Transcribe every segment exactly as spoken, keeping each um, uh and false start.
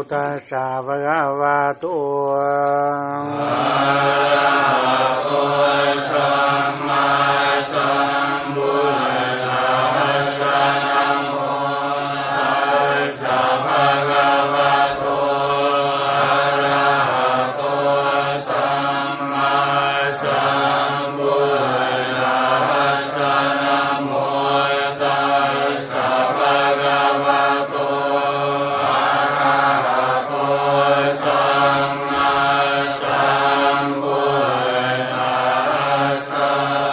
ตัสสะภะคะวะโตอะระหะโตสัมมาสัมพุทธัสสะนะโมตัสสะภะคะวะโตอะระหะโตสัมมาสัมพุทธัสสะนะโมตัสสะภะคะวะโตอะระหะโตสัมมาสัมพุทธัสสะ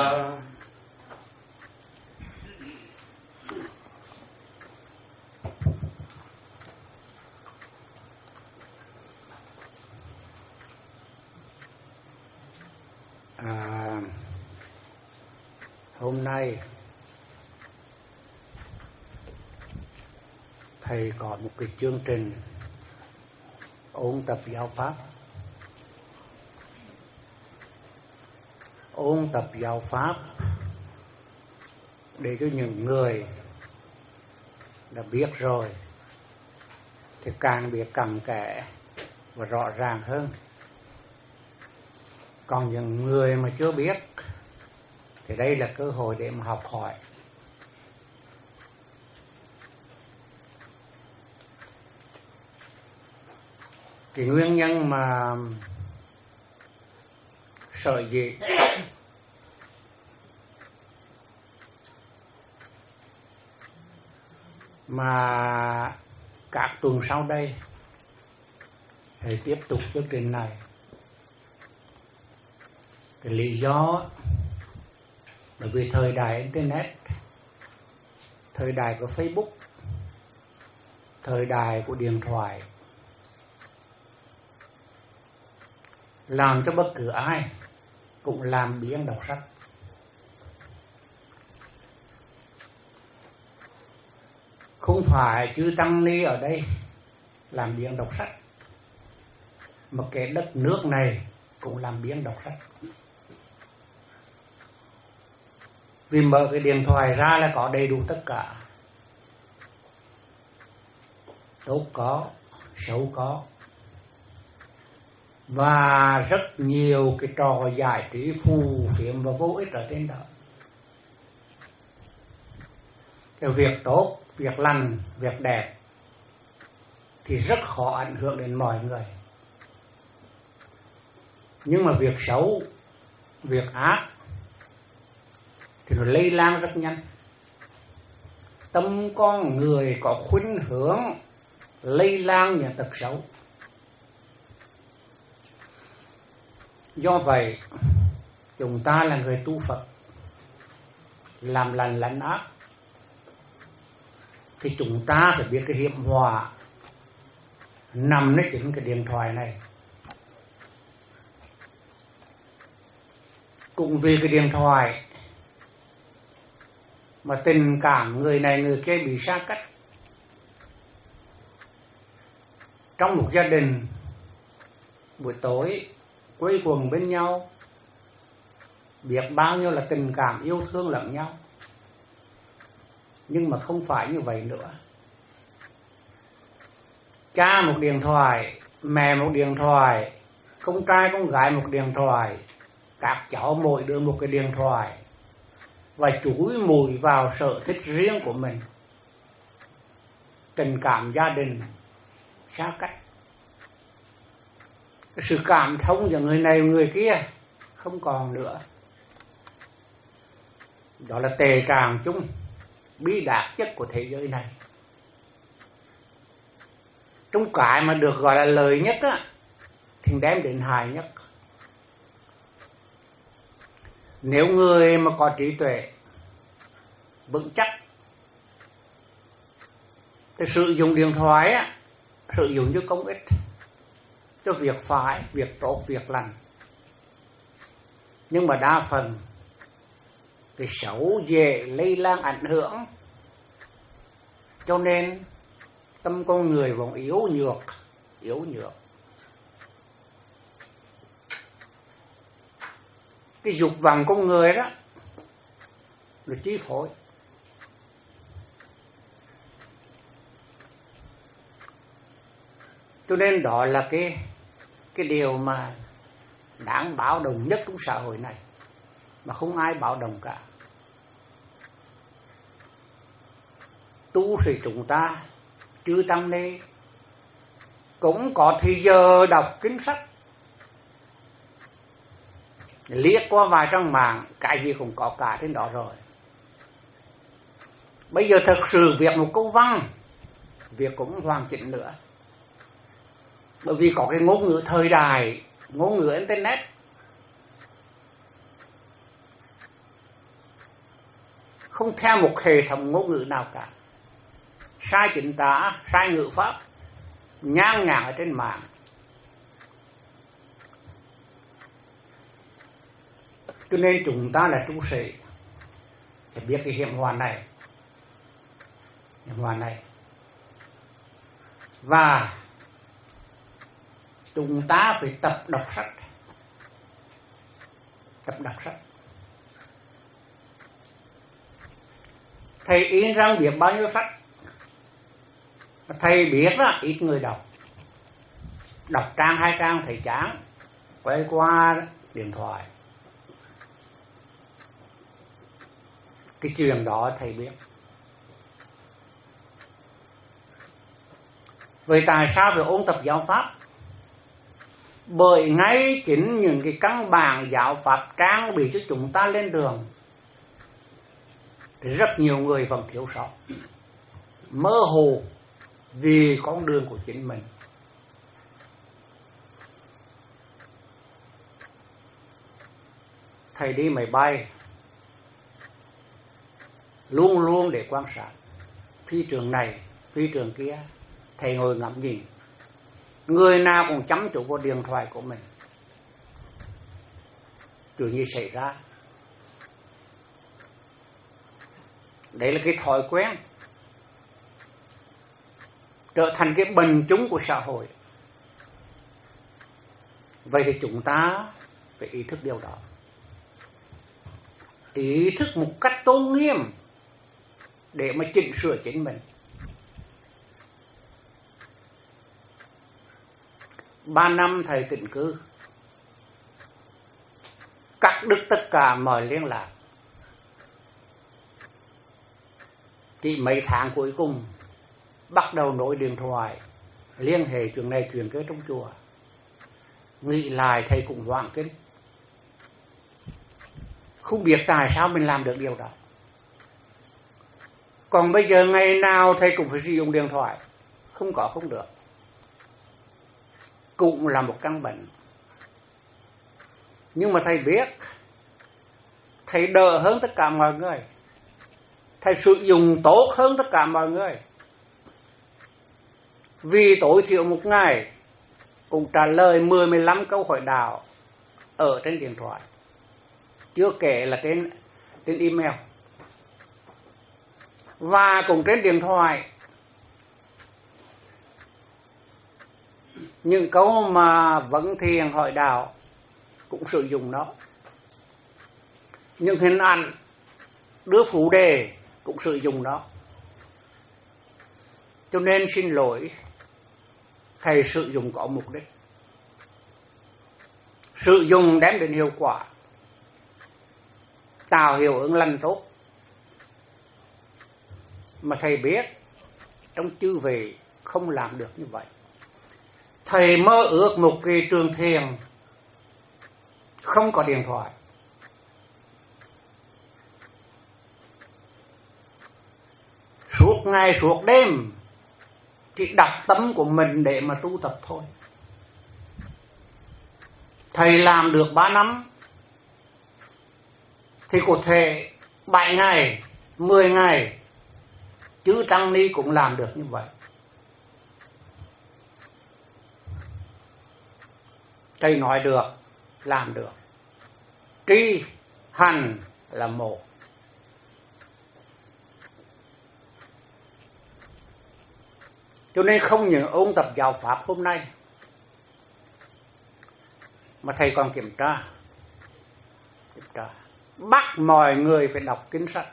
À, hôm nay thầy có một cái chương trình ôn tập giáo pháp. Ôn tập giáo pháp để cho những người đã biết rồi thì càng biết cặn kẽ và rõ ràng hơn. Còn những người mà chưa biết thì đây là cơ hội để mà học hỏi. Cái nguyên nhân mà sở dĩ mà các tuần sau đây hãy tiếp tục chương trình này. Cái lý do bởi vì thời đại Internet, thời đại của Facebook, thời đại của điện thoại làm cho bất cứ ai cũng làm biếng đọc sách. Không phải chư Tăng Ni ở đây làm biếng đọc sách, mà cái đất nước này cũng làm biếng đọc sách. Vì mở cái điện thoại ra là có đầy đủ tất cả. Tốt có, xấu có. Và rất nhiều cái trò giải trí phù phiếm và vô ích ở trên đó. Cái việc tốt, việc lành, việc đẹp thì rất khó ảnh hưởng đến mọi người. Nhưng mà việc xấu, việc ác thì nó lây lan rất nhanh. Tâm con người có khuynh hướng lây lan những tật xấu. Do vậy, chúng ta là người tu Phật, làm lành lánh ác, thì chúng ta phải biết cái hiểm họa nằmในchính cái điện thoại này. Cũng vì cái điện thoại mà tình cảm người này người kia bị xa cách. Trong một gia đình, buổi tối quây quần bên nhau, biết bao nhiêu là tình cảm yêu thương lẫn nhau. Nhưng mà không phải như vậy nữa. Cha một điện thoại, mẹ một điện thoại, con trai con gái một điện thoại, các cháu mỗi đứa một cái điện thoại, và chúi mùi vào sở thích riêng của mình. Tình cảm gia đình xa cách. Cái sự cảm thông giữa người này người kia không còn nữa. Đó là tệ trạng chung, bí đát nhất của thế giới này. Trong cái mà được gọi là lợi nhất á, thì đem đến hại nhất. Nếu người mà có trí tuệ vững chắc thì sử dụng điện thoại á, sử dụng cho công ích, cho việc phải, việc tốt, việc lành. Nhưng mà đa phần cái xấu dễ lây lan ảnh hưởng, cho nên tâm con người vẫn yếu nhược, yếu nhược. Cái dục vọng con người đó là chi phối. Cho nên đó là cái cái điều mà đáng báo động nhất trong xã hội này, mà không ai báo động cả. Tu sĩ chúng ta chư tăng ni cũng có thì giờ đọc kinh sách, liếc qua vài trang mạng, cái gì cũng có cả trên đó rồi. Bây giờ thật sự việc một câu văn, việc cũng hoàn chỉnh nữa, bởi vì có cái ngôn ngữ thời đại, ngôn ngữ internet. Không theo một hệ thống ngôn ngữ nào cả, sai chính tả, sai ngữ pháp, nhan nhản ở trên mạng. Cho nên chúng ta là tu sĩ phải biết cái hiểm họa này, hiểm họa này. Và chúng ta phải tập đọc sách, tập đọc sách. Thầy in rằng biết bao nhiêu sách, thầy biết đó, ít người đọc. Đọc trang hai trang thầy chán, quay qua điện thoại. Cái chuyện đó thầy biết. Vậy tại sao phải ôn tập giáo pháp? Bởi ngay chính những cái căn bản giáo pháp trang bị cho chúng ta lên đường, rất nhiều người vẫn thiếu sót, mơ hồ vì con đường của chính mình. Thầy đi máy bay luôn luôn để quan sát phi trường này, phi trường kia. Thầy ngồi ngắm nhìn, người nào cũng chăm chú vào điện thoại của mình. Chuyện gì xảy ra? Đấy là cái thói quen, trở thành cái bệnh chung của xã hội. Vậy thì chúng ta phải ý thức điều đó, ý thức một cách tôn nghiêm để mà chỉnh sửa chính mình. Ba năm thầy tịnh cư, cắt đứt tất cả mọi liên lạc. Chỉ mấy tháng cuối cùng bắt đầu nối điện thoại, liên hệ chuyện này chuyện kia trong chùa. Nghĩ lại thầy cũng hoảng kinh, không biết tại sao mình làm được điều đó. Còn bây giờ ngày nào thầy cũng phải sử dụng điện thoại, không có không được, cũng là một căn bệnh. Nhưng mà thầy biết, thầy đỡ hơn tất cả mọi người, thầy sử dụng tốt hơn tất cả mọi người. Vì tối thiểu một ngày cũng trả lời mười mười lăm câu hỏi đạo ở trên điện thoại, chưa kể là trên, trên email. Và cũng trên điện thoại, những câu mà vấn thiền hỏi đạo cũng sử dụng nó. Những hình ảnh đưa phụ đề cũng sử dụng nó. Cho nên xin lỗi, thầy sử dụng có mục đích, sử dụng đem đến hiệu quả, tạo hiệu ứng lành tốt. Mà thầy biết trong chư vị không làm được như vậy. Thầy mơ ước một cái trường thiền không có điện thoại, suốt ngày suốt đêm chỉ đọc tâm của mình để mà tu tập thôi. Thầy làm được ba năm thì có thể bảy ngày, mười ngày, chứ tăng ni cũng làm được như vậy. Thầy nói được, làm được. Tri, hành là một. Cho nên không những ôn tập giáo pháp hôm nay, mà thầy còn kiểm tra, kiểm tra, bắt mọi người phải đọc kinh sách.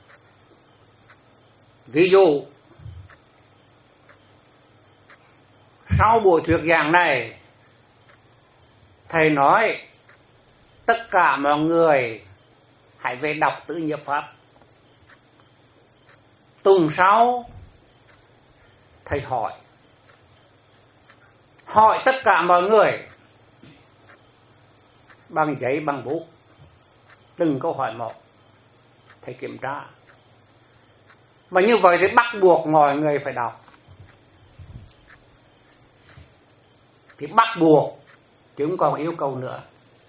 Ví dụ, sau buổi thuyết giảng này, thầy nói tất cả mọi người hãy về đọc Tứ Nhiếp Pháp. Tuần sau thầy hỏi hỏi tất cả mọi người bằng giấy bằng bút, từng câu hỏi một, thầy kiểm tra. Mà như vậy thì bắt buộc mọi người phải đọc, thì bắt buộc chứ không còn yêu cầu nữa.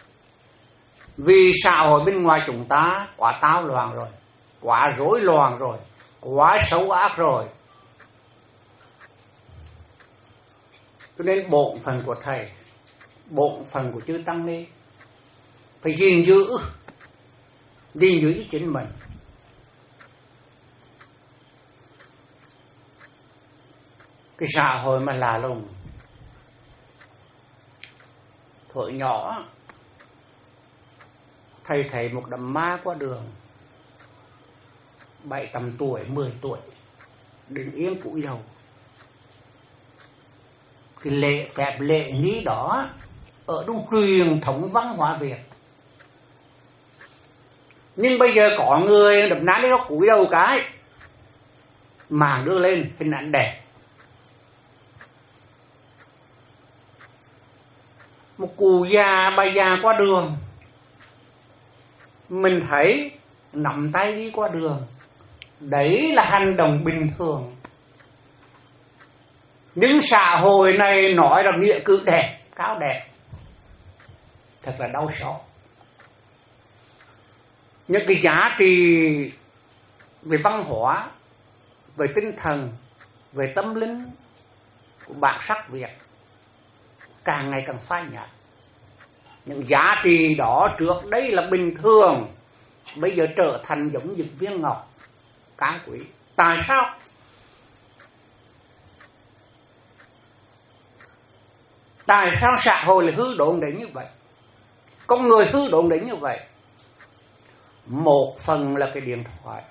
Vì xã hội bên ngoài chúng ta quá táo loạn rồi, quá rối loạn rồi, quá xấu ác rồi. Cho nên bổn phận của thầy, bổn phận của chư tăng ni phải gìn giữ, gìn giữ chính mình. Cái xã hội mà lạ lùng, thuở nhỏ thầy thấy một đám ma qua đường, bảy tầm tuổi, mười tuổi, đứng yên cúi đầu. Cái lễ phép lễ nghi đó ở trong truyền thống văn hóa Việt. Nhưng bây giờ có người đập nát đấy, nó cúi đầu cái màn đưa lên hình ảnh đẹp. Một cụ già bà già qua đường, mình thấy nắm tay đi qua đường, đấy là hành động bình thường. Nhưng xã hội này nói là nghĩa cử đẹp, cao đẹp, thật là đau xót. Những cái giá trị về văn hóa, về tinh thần, về tâm linh của bản sắc Việt càng ngày càng phai nhạt. Những giá trị đó trước đây là bình thường, bây giờ trở thành giống như viên ngọc cán quý. Tại sao? Tại sao xã hội lại hư độn đến như vậy? Con người hư độn đến như vậy? Một phần là cái điện thoại,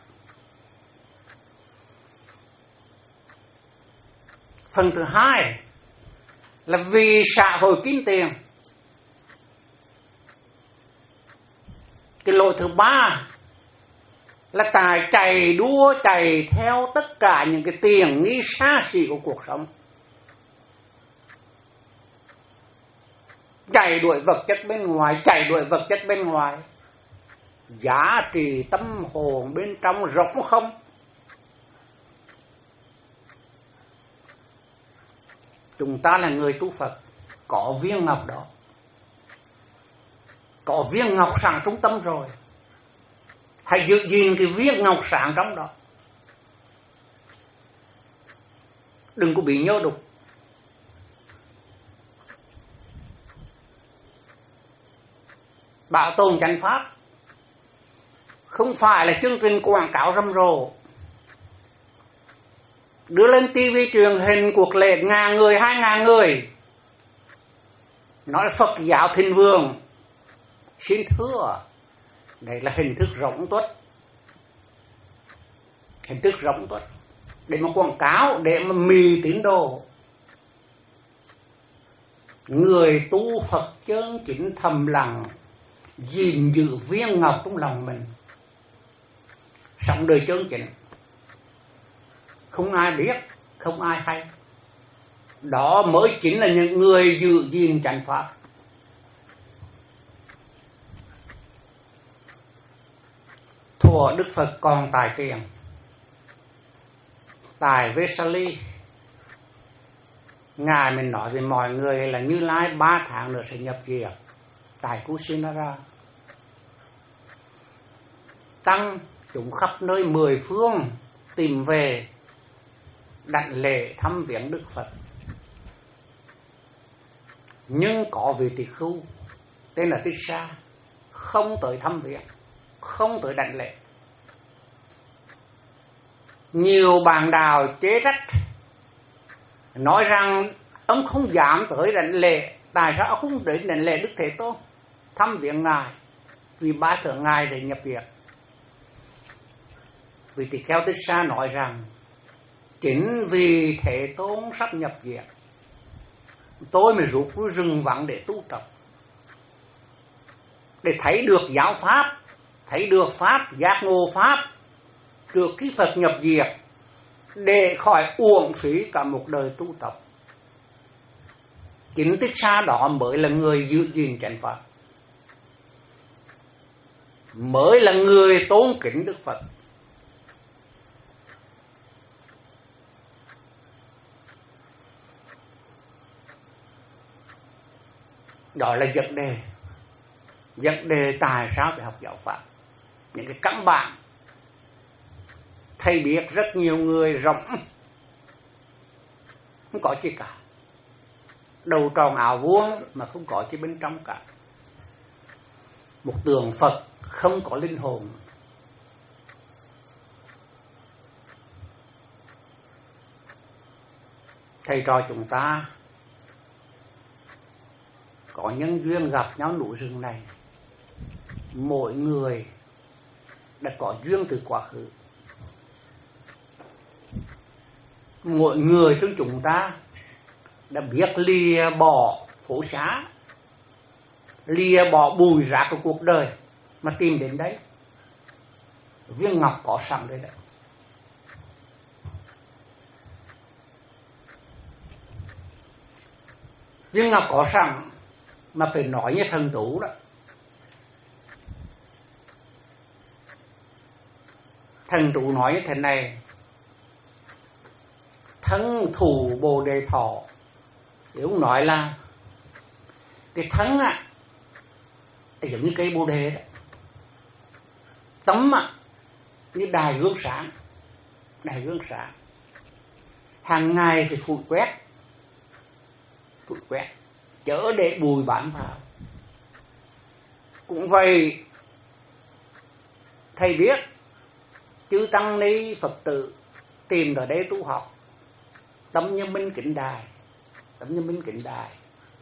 phần thứ hai là vì xã hội kiếm tiền, cái lỗi thứ ba là tài chạy đua chạy theo tất cả những cái tiền nghi xa xỉ của cuộc sống, chạy đuổi vật chất bên ngoài, chạy đuổi vật chất bên ngoài, giá trị tâm hồn bên trong rỗng không. Chúng ta là người tu Phật, có viên ngọc đó, có viên ngọc sáng trong tâm rồi, hãy giữ gìn cái viên ngọc sáng trong đó, đừng có bị nhơ đục. Bảo tồn chánh pháp không phải là chương trình quảng cáo rầm rộ, đưa lên tivi truyền hình cuộc lễ ngàn người, hai ngàn người, nói Phật giáo thịnh vượng. Xin thưa, đây là hình thức rỗng tuất, hình thức rỗng tuất để mà quảng cáo, để mà mì tín đồ. Người tu Phật chân chính thầm lặng, gìn giữ viên ngọc trong lòng mình, sống đời chân chính, không ai biết, không ai hay. Đó mới chính là những người giữ gìn chánh pháp. Thuở Đức Phật còn tại tiền, tại Vesali, Ngài mình nói với mọi người là Như Lai ba tháng nữa sẽ nhập diệt tại Kusinara. Tăng chúng khắp nơi mười phương tìm về đảnh lễ thăm viếng Đức Phật. Nhưng có vị tỳ khưu tên là Tích Sa không tới thăm viếng, không tới đảnh lễ. Nhiều bạn đạo chế trách, nói rằng ông không dám tới đảnh lễ. Tại sao ông không đến đảnh lễ Đức Thế Tôn, thăm viếng Ngài? Vì ba thượng Ngài để nhập viện. Vị tỳ kheo Tích Sa nói rằng chính vì Thế Tôn sắp nhập viện, tôi mới rút vui rừng vắng để tu tập, để thấy được giáo pháp, thấy được pháp, giác ngộ pháp trước khi Phật nhập diệt, để khỏi uổng phí cả một đời tu tập. Chính tích xa đó mới là người giữ gìn chánh pháp, mới là người tôn kính Đức Phật. Đó là vấn đề vấn đề tại sao phải học giáo pháp. Những cái căn bản thầy biết rất nhiều người rộng, không có chi cả, đầu tròn áo vuông mà không có chi bên trong cả, một tượng Phật không có linh hồn. Thầy trò chúng ta có nhân duyên gặp nhau núi rừng này, mỗi người đã có duyên từ quá khứ. Mỗi người trong chúng ta đã biết lìa bỏ phố xá, lìa bỏ bùi rác của cuộc đời mà tìm đến đấy. Viên ngọc có sẵn đấy đấy. Viên ngọc có sẵn mà phải nói như thần Tú đó. Thần Tú nói như thế này: thân thủ Bồ Đề Thọ. Thì ông nói là cái thân á, giống như cây Bồ Đề đó. Tấm á, như đài gương sáng. Đài gương sáng. Hàng ngày thì phủi quét. Phủi quét. Chớ để bùi bám vào. Cũng vậy, thầy biết chư tăng ni Phật tử tìm ở đây tu học, tâm như minh kính đài, tâm như minh kính đài,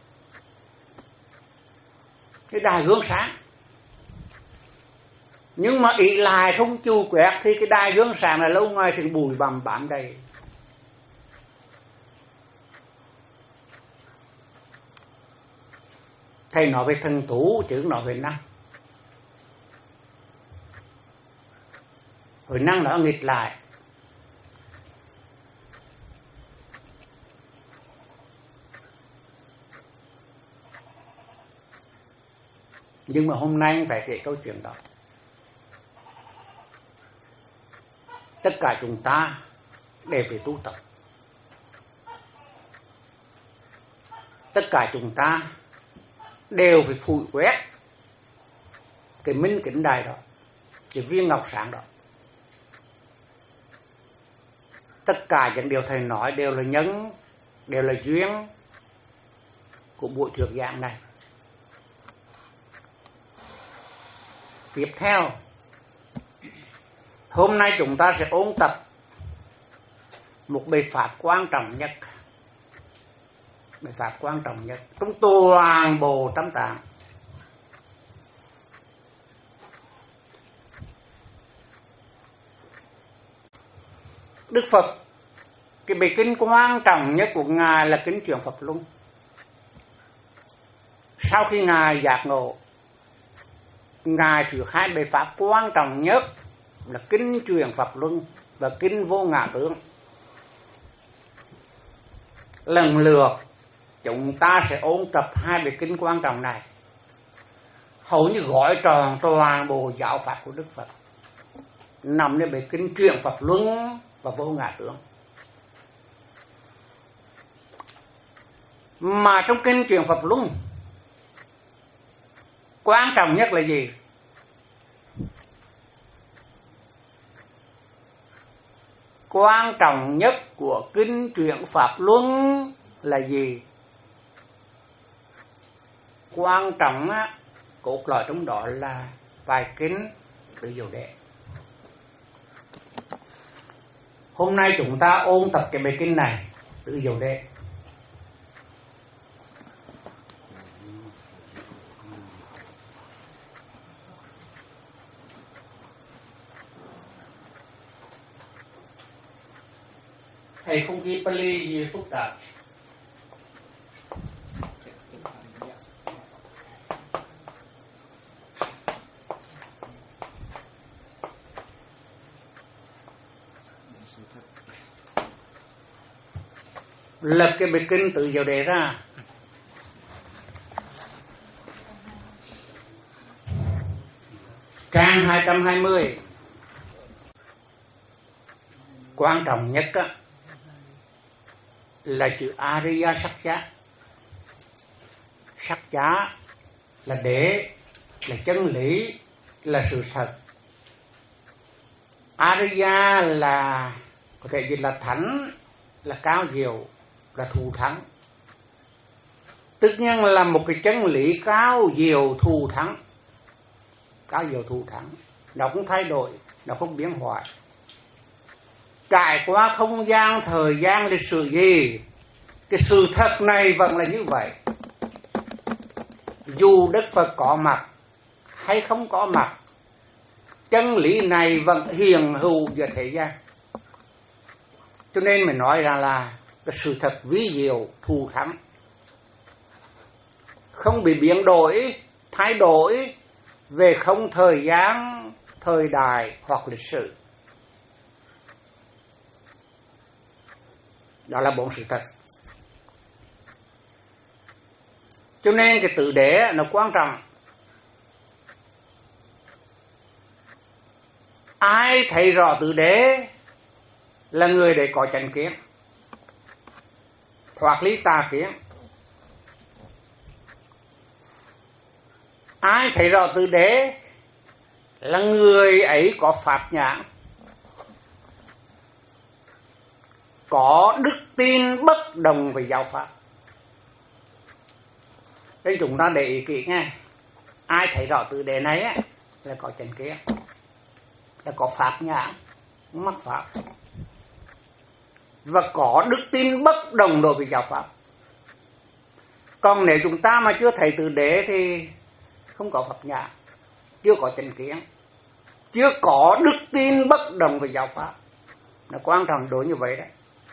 cái đài gương sáng. Nhưng mà ý lại không chu quét thì cái đài gương sáng là lâu ngoài thì bụi bặm bám đầy. Thầy nói về thần Tú chứ nói về năng. Hồi năng nó nghịch lại. Nhưng mà hôm nay phải kể câu chuyện đó. Tất cả chúng ta đều phải tu tập. Tất cả chúng ta đều phải phủi quét cái minh kính đài đó, cái viên ngọc sáng đó. Tất cả những điều thầy nói đều là nhân, đều là duyên của buổi thuyết giảng này. Tiếp theo, hôm nay chúng ta sẽ ôn tập một bài pháp quan trọng nhất. Bài pháp quan trọng nhất trong toàn bộ Tam Tạng. Đức Phật, cái bài kinh quan trọng nhất của Ngài là kinh Chuyển Pháp Luân. Sau khi Ngài giác ngộ, Ngài thuyết hai bài pháp quan trọng nhất là kinh Chuyển Pháp Luân và kinh Vô Ngã Tướng. Lần lượt chúng ta sẽ ôn tập hai bài kinh quan trọng này, hầu như gói tròn toàn bộ giáo pháp của Đức Phật nằmในbài kinh Chuyển Pháp Luân và Vô Ngã Tướng. Mà trong kinh Chuyển Pháp Luân, quan trọng nhất là gì? Quan trọng nhất của kinh Chuyển Pháp Luân là gì? Quan trọng á, cốt lõi trong đó là bài kinh Tự Diệu Đế. Hôm nay chúng ta ôn tập cái bài kinh này, Tự Diệu Đế. Thầy không ghi Pali gì phức tạp. lập cái bài kinh tự diệu đế ra. Trang hai trăm hai mươi. Quan trọng nhất á, là chữ Ariya sắc giá. Sắc giá là đế, là chân lý, là sự thật. Ariya là có thể dịch là thánh, là cao diệu, là thù thắng. Tất nhiên là một cái chân lý cao diệu thù thắng. Cao diệu thù thắng, nó không thay đổi, nó không biến hóa. Trải qua không gian, thời gian, lịch sử gì, cái sự thật này vẫn là như vậy. Dù Đức Phật có mặt hay không có mặt, chân lý này vẫn hiện hữu giữa thế gian. Cho nên mình nói rằng là cái sự thật vi diệu thù thắng, không bị biến đổi, thay đổi về không thời gian, thời đại hoặc lịch sử. Đó là bốn sự thật. Cho nên cái tự đế nó quan trọng. Ai thấy rõ tự đế là người để có chánh kiến, thoát ly tà kiến. Ai thấy rõ tự đế là người ấy có pháp nhãn, có đức tin bất đồng về giáo pháp. Nên chúng ta để ý kỹ nghe. Ai thấy rõ tự đế này á, là có chánh kiến, là có pháp nhãn, mắc pháp, và có đức tin bất đồng đối với giáo pháp. Còn nếu chúng ta mà chưa thấy tự đế thì không có pháp nhãn, chưa có chánh kiến, chưa có đức tin bất đồng về giáo pháp. Nó quan trọng đối như vậy đấy.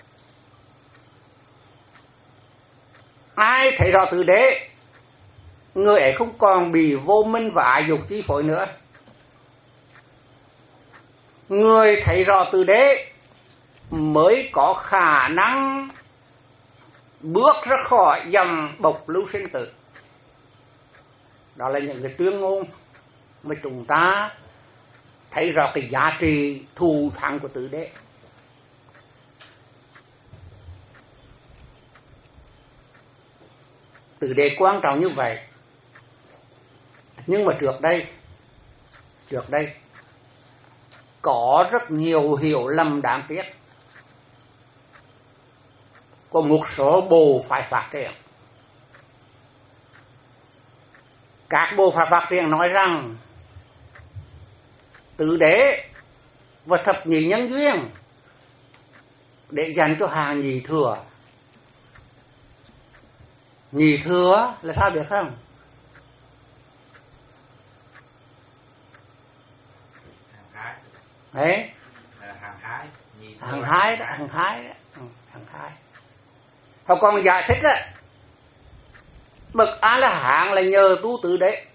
Ai thấy rõ tự đế, người ấy không còn bị vô minh và ái dục chi phối nữa. Người thấy rõ tự đế mới có khả năng bước ra khỏi dòng bộc lưu sinh tử. Đó là những cái tuyên ngôn mà chúng ta thấy rõ cái giá trị thù thắng của tự đế. Tự đế quan trọng như vậy. Nhưng mà trước đây, trước đây có rất nhiều hiểu lầm đáng tiếc của một số bộ phái phát triển. Các bộ phái phát triển nói rằng tự đế và thập nhị nhân duyên để dành cho hàng nhị thừa. Nhị thừa là sao biết không? Đấy, hàng thái, hàng thái đó, hàng thái đó, hàng thái. Họ còn giải thích á, bậc A La Hán là nhờ tu tự đế.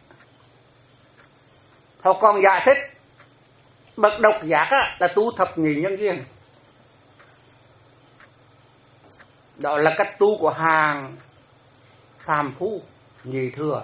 Họ còn giải thích bậc độc giác á là tu thập nhị nhân duyên. Đó là cách tu của hàng phàm phu nhị thừa.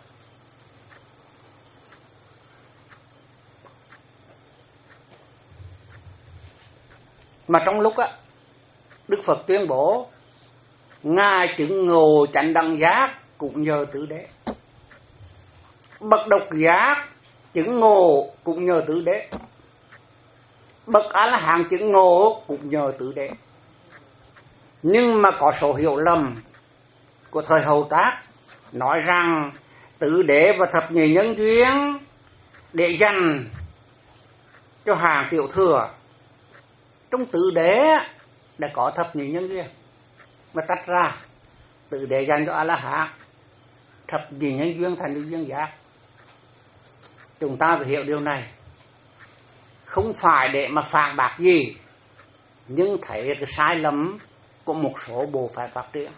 Mà trong lúc á, Đức Phật tuyên bố Ngài chứng ngộ chánh đẳng giác cũng nhờ tứ đế. Bậc độc giác chứng ngộ cũng nhờ tứ đế. Bậc A La Hán chứng ngộ cũng nhờ tứ đế. Nhưng mà có số hiểu lầm của thời Hậu Trác nói rằng tứ đế và thập nhị nhân duyên để dành cho hàng tiểu thừa. Trong tứ đế đã có thập nhị nhân duyên, mà tách ra tứ đế dành cho A La Hán, thập nhị nhân duyên thành nhân duyên giác. Chúng ta phải hiểu điều này, không phải để mà phản bác gì, nhưng thấy cái sai lầm của một số bộ phái phát triển.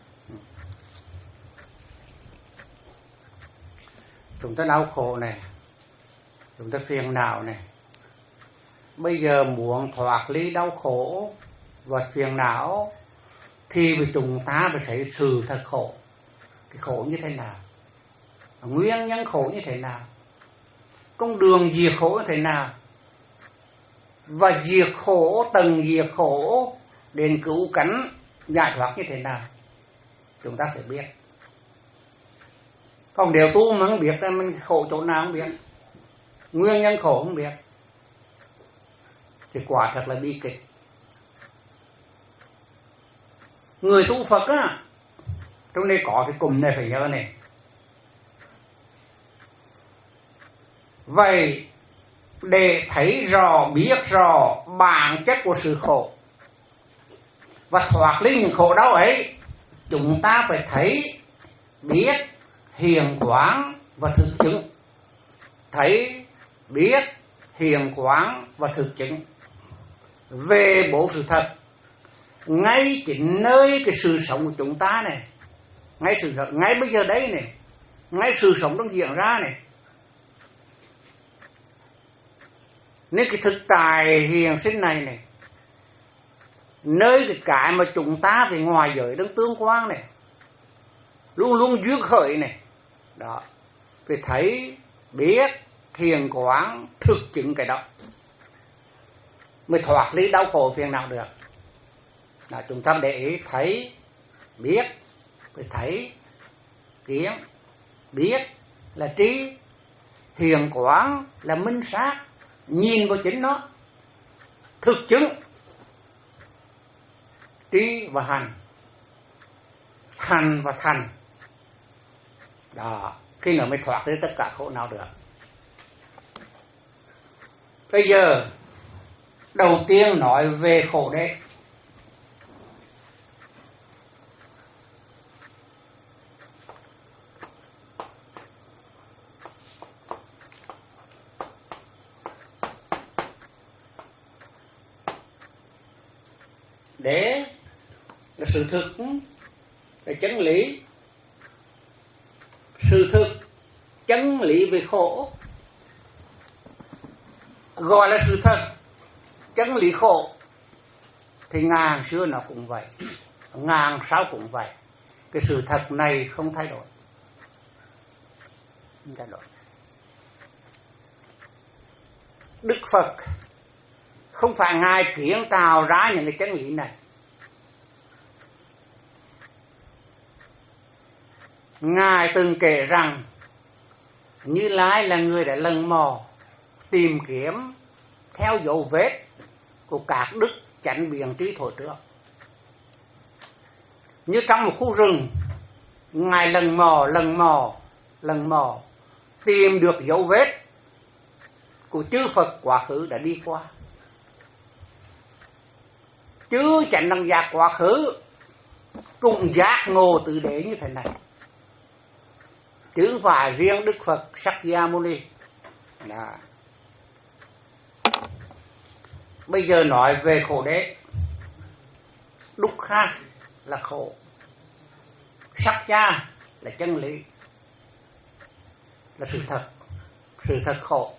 Chúng ta đau khổ này, chúng ta phiền não này, bây giờ muốn thoát ly đau khổ và phiền não thì vì chúng ta phải thấy sự thật khổ. Cái khổ như thế nào, nguyên nhân khổ như thế nào, con đường diệt khổ như thế nào, và diệt khổ, từng diệt khổ đến cứu cánh giải thoát như thế nào, chúng ta phải biết. Còn điều tu mà không biết là mình khổ chỗ nào không biết, nguyên nhân khổ không biết, thì quả thật là bi kịch. Người tu Phật á, trong đây có cái cụm này phải nhớ này. Vậy để thấy rõ, biết rõ bản chất của sự khổ và thoát ly những khổ đau ấy, chúng ta phải thấy, biết, hiền quán và thực chứng. Thấy, biết, hiền quán và thực chứng về bộ sự thật ngay chính nơi cái sự sống của chúng ta này, ngay sự ngay bây giờ đấy này, ngay sự sống đang diễn ra này. Nên cái thực tại hiện sinh này này, nơi cái cái mà chúng ta về ngoài giới đang tương quan này, luôn luôn duyên khởi này, đó, phải thấy, biết, thiền quán, thực chứng cái đó mới thoát ly đau khổ phiền não được. Đó, chúng ta để ý thấy, biết, phải thấy, kiến, biết là trí, thiền quán là minh sát, nhìn vào chính nó, thực chứng, trí và hành, hành và thành. Đó, khi nào mới thoát đến tất cả khổ não được. Bây giờ đầu tiên nói về khổ đế. Đế là sự thực, là chân lý. Sự thực, chân lý về khổ gọi là sự thật, chân lý khổ. Thì ngàn xưa nó cũng vậy, ngàn sau cũng vậy. Cái sự thật này không thay đổi, không thay đổi. Đức Phật không phải Ngài kiến tạo ra những cái chân lý này. Ngài từng kể rằng Như Lai là người đã lần mò tìm kiếm theo dấu vết của các đức chánh biện trí thổ trước. Như trong một khu rừng, Ngài lần mò, lần mò, lần mò tìm được dấu vết của chư Phật quá khứ đã đi qua. Chư chánh đẳng giác quá khứ cũng giác ngộ tự đế như thế này, chứ không phải riêng Đức Phật Sakya Muni. Đó. Bây giờ nói về khổ đế. Dukkha là khổ, Sakya là chân lý, là sự thật, sự thật khổ.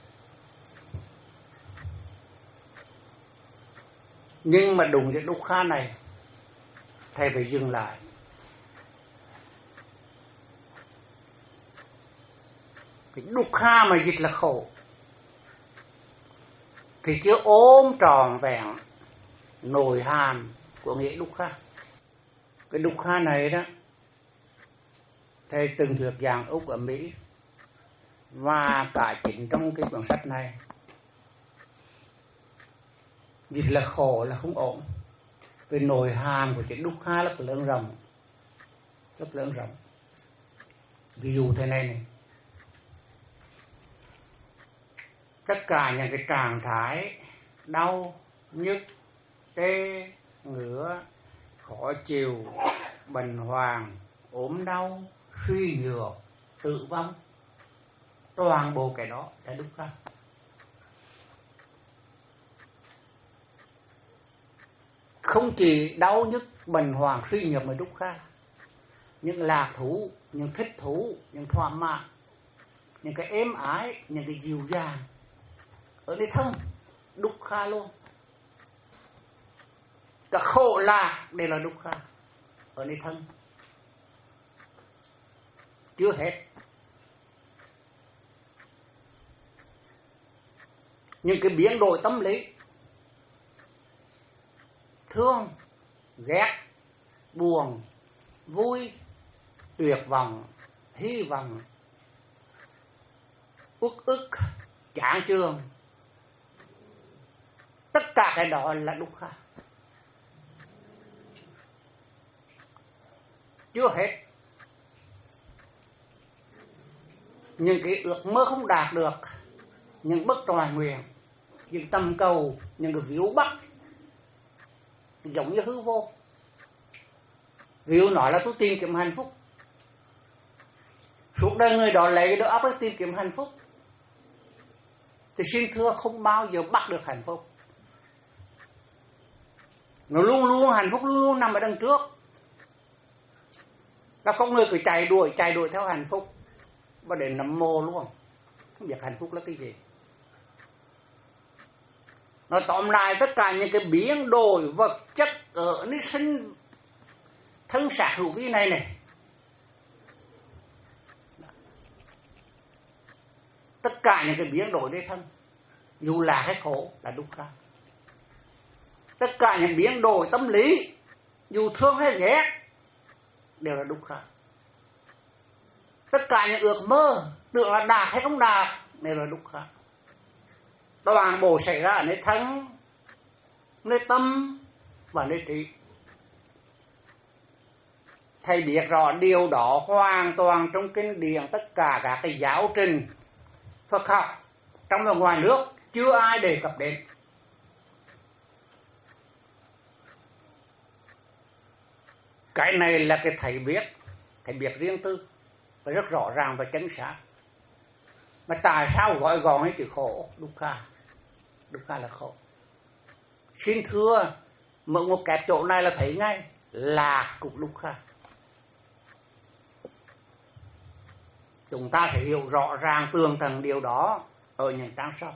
Nhưng mà đúng cái Dukkha này, thầy phải dừng lại. Cái Dukkha mà dịch là khổ thì chưa ôm tròn vẹn nội hàm của nghĩa Dukkha. Cái Dukkha này đó, thầy từng thuyết giảng Úc ở Mỹ, và cả chính trong cái quyển sách này, dịch là khổ là không ổn. Vì nội hàm của chữ Dukkha rất lớn rộng, rất lớn rộng. Ví dụ thế này này, tất cả những cái trạng thái đau, nhức, tê, ngứa, khó chịu, bệnh hoạn, ốm đau, suy nhược, tử vong, toàn bộ cái đó là Dukkha. Không chỉ đau nhức, bệnh hoạn, suy nhược mà Dukkha. Những lạc thú, những thích thú, những thỏa mãn, những cái êm ái, những cái dịu dàng ở đây thông, Dukkha luôn. cả khổ lạc đều là dukkha ở nơi thân. Chưa hết, những cái biến đổi tâm lý thương, ghét, buồn, vui, tuyệt vọng, hy vọng, uất ức, chán chường, tất cả cái đó là dukkha. Chưa hết, những cái ước mơ không đạt được, những bất toại nguyện, những tầm cầu, những cái víu bắt giống như hư vô. Ví dụ nói là tôi tìm kiếm hạnh phúc, suốt đời người đó lấy cái đầu óc để tìm kiếm hạnh phúc, thì xin thưa không bao giờ bắt được hạnh phúc. Nó luôn luôn hạnh phúc luôn luôn nằm ở đằng trước. Và có người cứ chạy đuổi chạy đuổi theo hạnh phúc và để nằm mồ luôn, không biết hạnh phúc là cái gì. Nói tóm lại, tất cả những cái biến đổi vật chất ở nơi sinh thân xác hữu vi này này, tất cả những cái biến đổi nơi thân, dù là hay khổ là dukkha. Tất cả những biến đổi tâm lý, dù thương hay ghét, đều là dukkha. Tất cả những ước mơ, tưởng là đạt hay không đạt, đều là dukkha. Toàn bộ xảy ra ở nơi thân, nơi tâm và nơi trí. Thầy biết rõ điều đó hoàn toàn trong kinh điển, tất cả các cái giáo trình Phật học trong và ngoài nước chưa ai đề cập đến. Cái này là cái thầy biết, thầy biết riêng tư và rất rõ ràng và chính xác. Mà tại sao gọi gọn cái chữ khổ? Dukkha. Dukkha là khổ. Xin thưa, mượn một kẹp chỗ này là thấy ngay, lạc cũng dukkha. Chúng ta phải hiểu rõ ràng tường tầng điều đó ở những trang sau.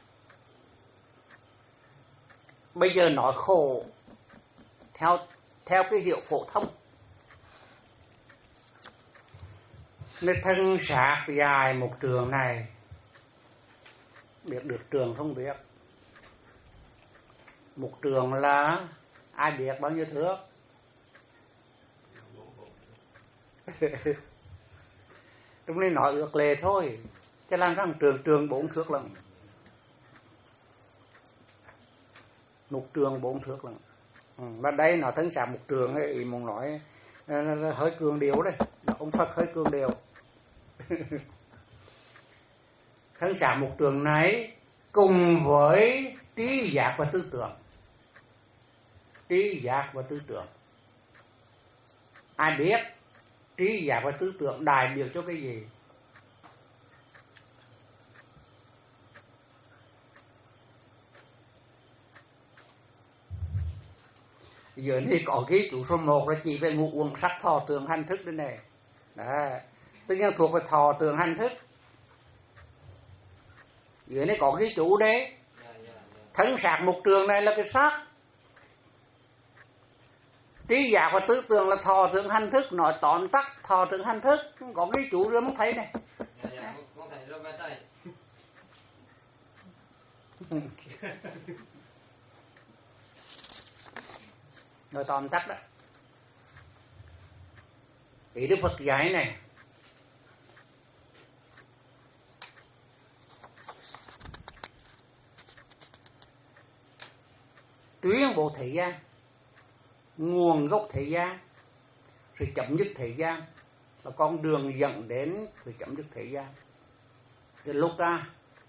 Bây giờ nói khổ theo theo cái hiệu phổ thông. Nơi thân xác dài một trường này, biết được trường không biết. Một trường là ai biết bao nhiêu thước? Trong này nói ước lệ thôi, chứ làm rằng trường trường bốn thước lần. Một trường bốn thước lần. Ừ, và đây nó thân xác một trường ấy, ý muốn nói hơi cường điệu đấy, ông Phật hơi cường điệu. Thân xác một trường này cùng với trí giác và tư tưởng. Trí giác và tư tưởng, ai biết trí giác và tư tưởng đại biểu cho cái gì? Giờ này có ghi chủ số một là chỉ về ngũ uẩn sắc thọ tưởng hành thức đây này. Đấy, tất nhiên thuộc về thọ tưởng hành thức. Giờ này có ghi chủ đấy. Thân xác một trường này là cái sắc. Trí giác và tư tưởng là thọ tưởng hành thức. Nói tóm tắt thọ tưởng hành thức. Có ghi chủ rồi mới thấy này. Dạ, dạ, con thấy rồi, tay. Nói tóm tắt đó. Ý Đức Phật dạy này, tuyên bộ thế gian, nguồn gốc thế gian, sự chấm dứt thế gian và con đường dẫn đến sự chấm dứt thế gian. Cái Loka,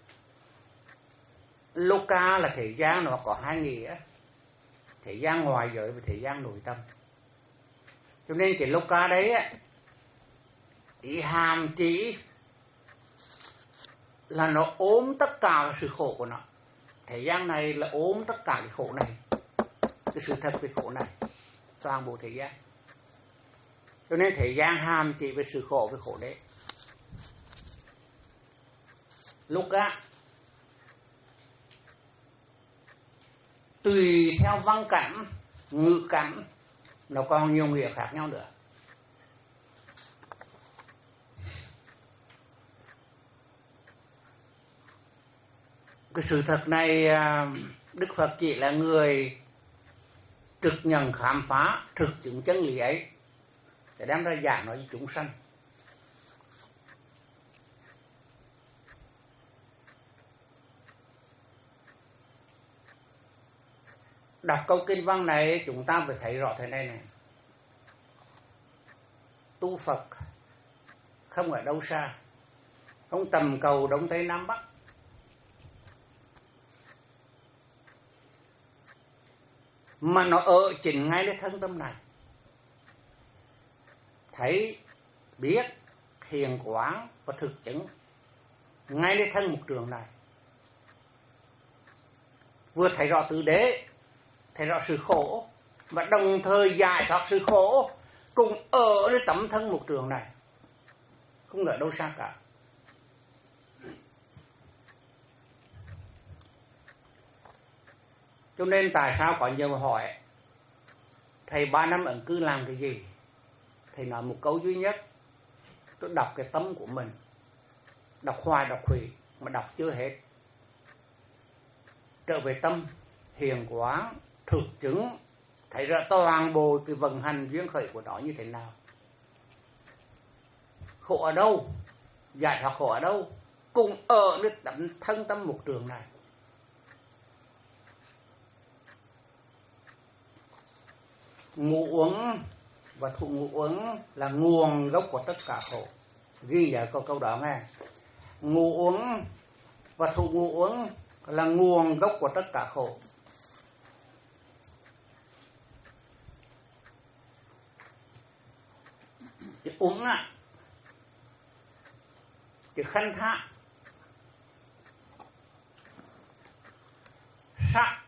Loka là thế gian, nó có hai nghĩa: thế gian ngoài giới và thế gian nội tâm. Cho nên cái Loka đấy á, ý hàm chỉ là nó ôm tất cả sự khổ của nó. Thế gian này là ôm tất cả cái khổ này, cái sự thật về khổ này, toàn bộ thế gian. Cho nên thế gian hàm chỉ về sự khổ, về khổ đấy. Loka tùy theo văn cảnh ngữ cảnh, nó còn nhiều nghĩa khác nhau nữa. Cái sự thật này Đức Phật chỉ là người trực nhận khám phá, thực chứng chân lý ấy để đem ra giảng nói với chúng sanh. Đọc câu kinh văn này chúng ta phải thấy rõ thế này này. Tu Phật không ở đâu xa, không tầm cầu đông tây nam bắc, mà nó ở chính ngay cái thân tâm này. Thấy, biết, hiền quán và thực chứng ngay cái thân mục trường này. Vừa thấy rõ tứ đế, thấy rõ sự khổ, và đồng thời giải thoát sự khổ, cùng ở cái tấm thân mục trường này, không ở đâu xa cả. Cho nên tại sao có nhiều hỏi thầy ba năm ẩn cư làm cái gì? Thầy nói một câu duy nhất: tôi đọc cái tâm của mình, đọc hoài đọc hủy mà đọc chưa hết. Trở về tâm, hiền quán, thực chứng, thấy ra toàn bộ cái vận hành duyên khởi của nó như thế nào. Khổ ở đâu, giải thoát khổ ở đâu, cùng ở nơi tấm thân tâm mục trường này. Ngũ uẩn và thụ ngũ uẩn là nguồn gốc của tất cả khổ. Ghi nhớ câu câu đó nghe. Ngũ uẩn và thụ ngũ uẩn là nguồn gốc của tất cả khổ. Chữ uẩn á, chữ khanh thác, sắc,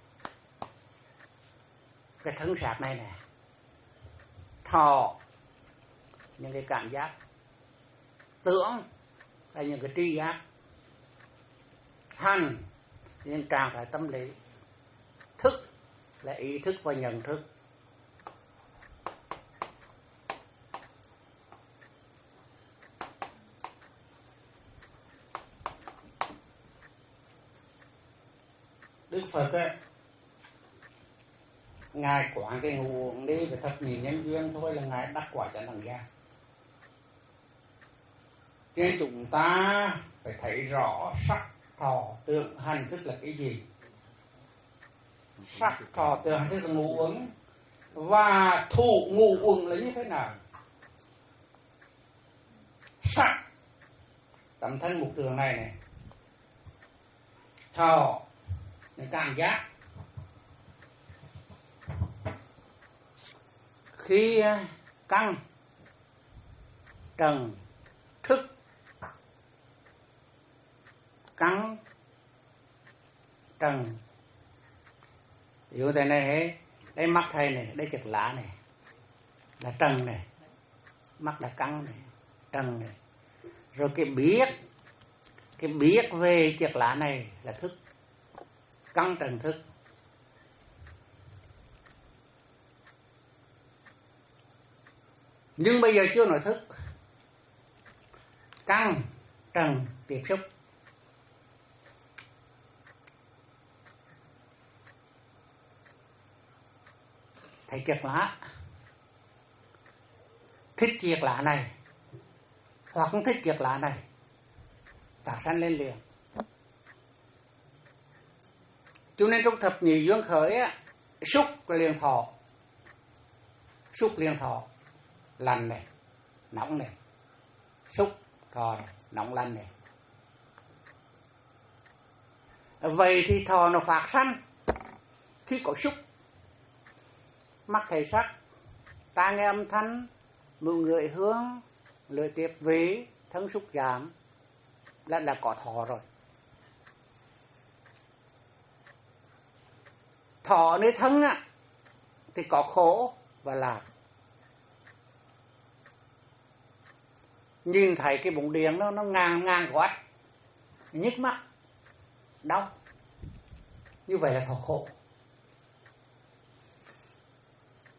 cái thân xác này nè, thọ, những cái cảm giác, tưởng là những cái tri giác, hành những trạng thái tâm lý, thức là ý thức và nhận thức. Đức Phật ấy, Ngài quán cái ngũ uẩn đi về thập nhị nhân duyên thôi là Ngài đắc quả cho đẳng giác. Cho nên chúng ta phải thấy rõ sắc, thọ, tưởng, hành thức là cái gì. Sắc, thọ, tưởng, hành thức là ngũ uẩn. Và thụ ngũ uẩn là như thế nào? Sắc, tấm thân mục trường này này. Thọ, những cảm giác. Khi căn, trần, thức, căn, trần. Ví dụ thế này, đây mắt thầy này, đây chực lá này, là trần này, mắt là căn này, trần này. Rồi cái biết, cái biết về chực lá này là thức, căn trần thức. Nhưng bây giờ chưa nói thức. Căn, trần, tiếp xúc. Thấy chiếc lá, thích chiếc lá này hoặc không thích chiếc lá này, phát sanh lên liền. Cho nên trong thập nhị duyên khởi á, xúc liền thọ, xúc liền thọ, lạnh này, nóng này, xúc thọ này, nóng lạnh này. Vậy thì thọ nó phát sanh khi có xúc. Mắt thấy sắc, tai nghe âm thanh, mũi ngửi hương, lưỡi tiếp vị, thân xúc giảm, là là có thọ rồi. Thọ nơi thân á thì có khổ và lạc. Nhìn thấy cái bụng điện nó nó ngang ngang quát, nhức mắt, đau, như vậy là thọ khổ.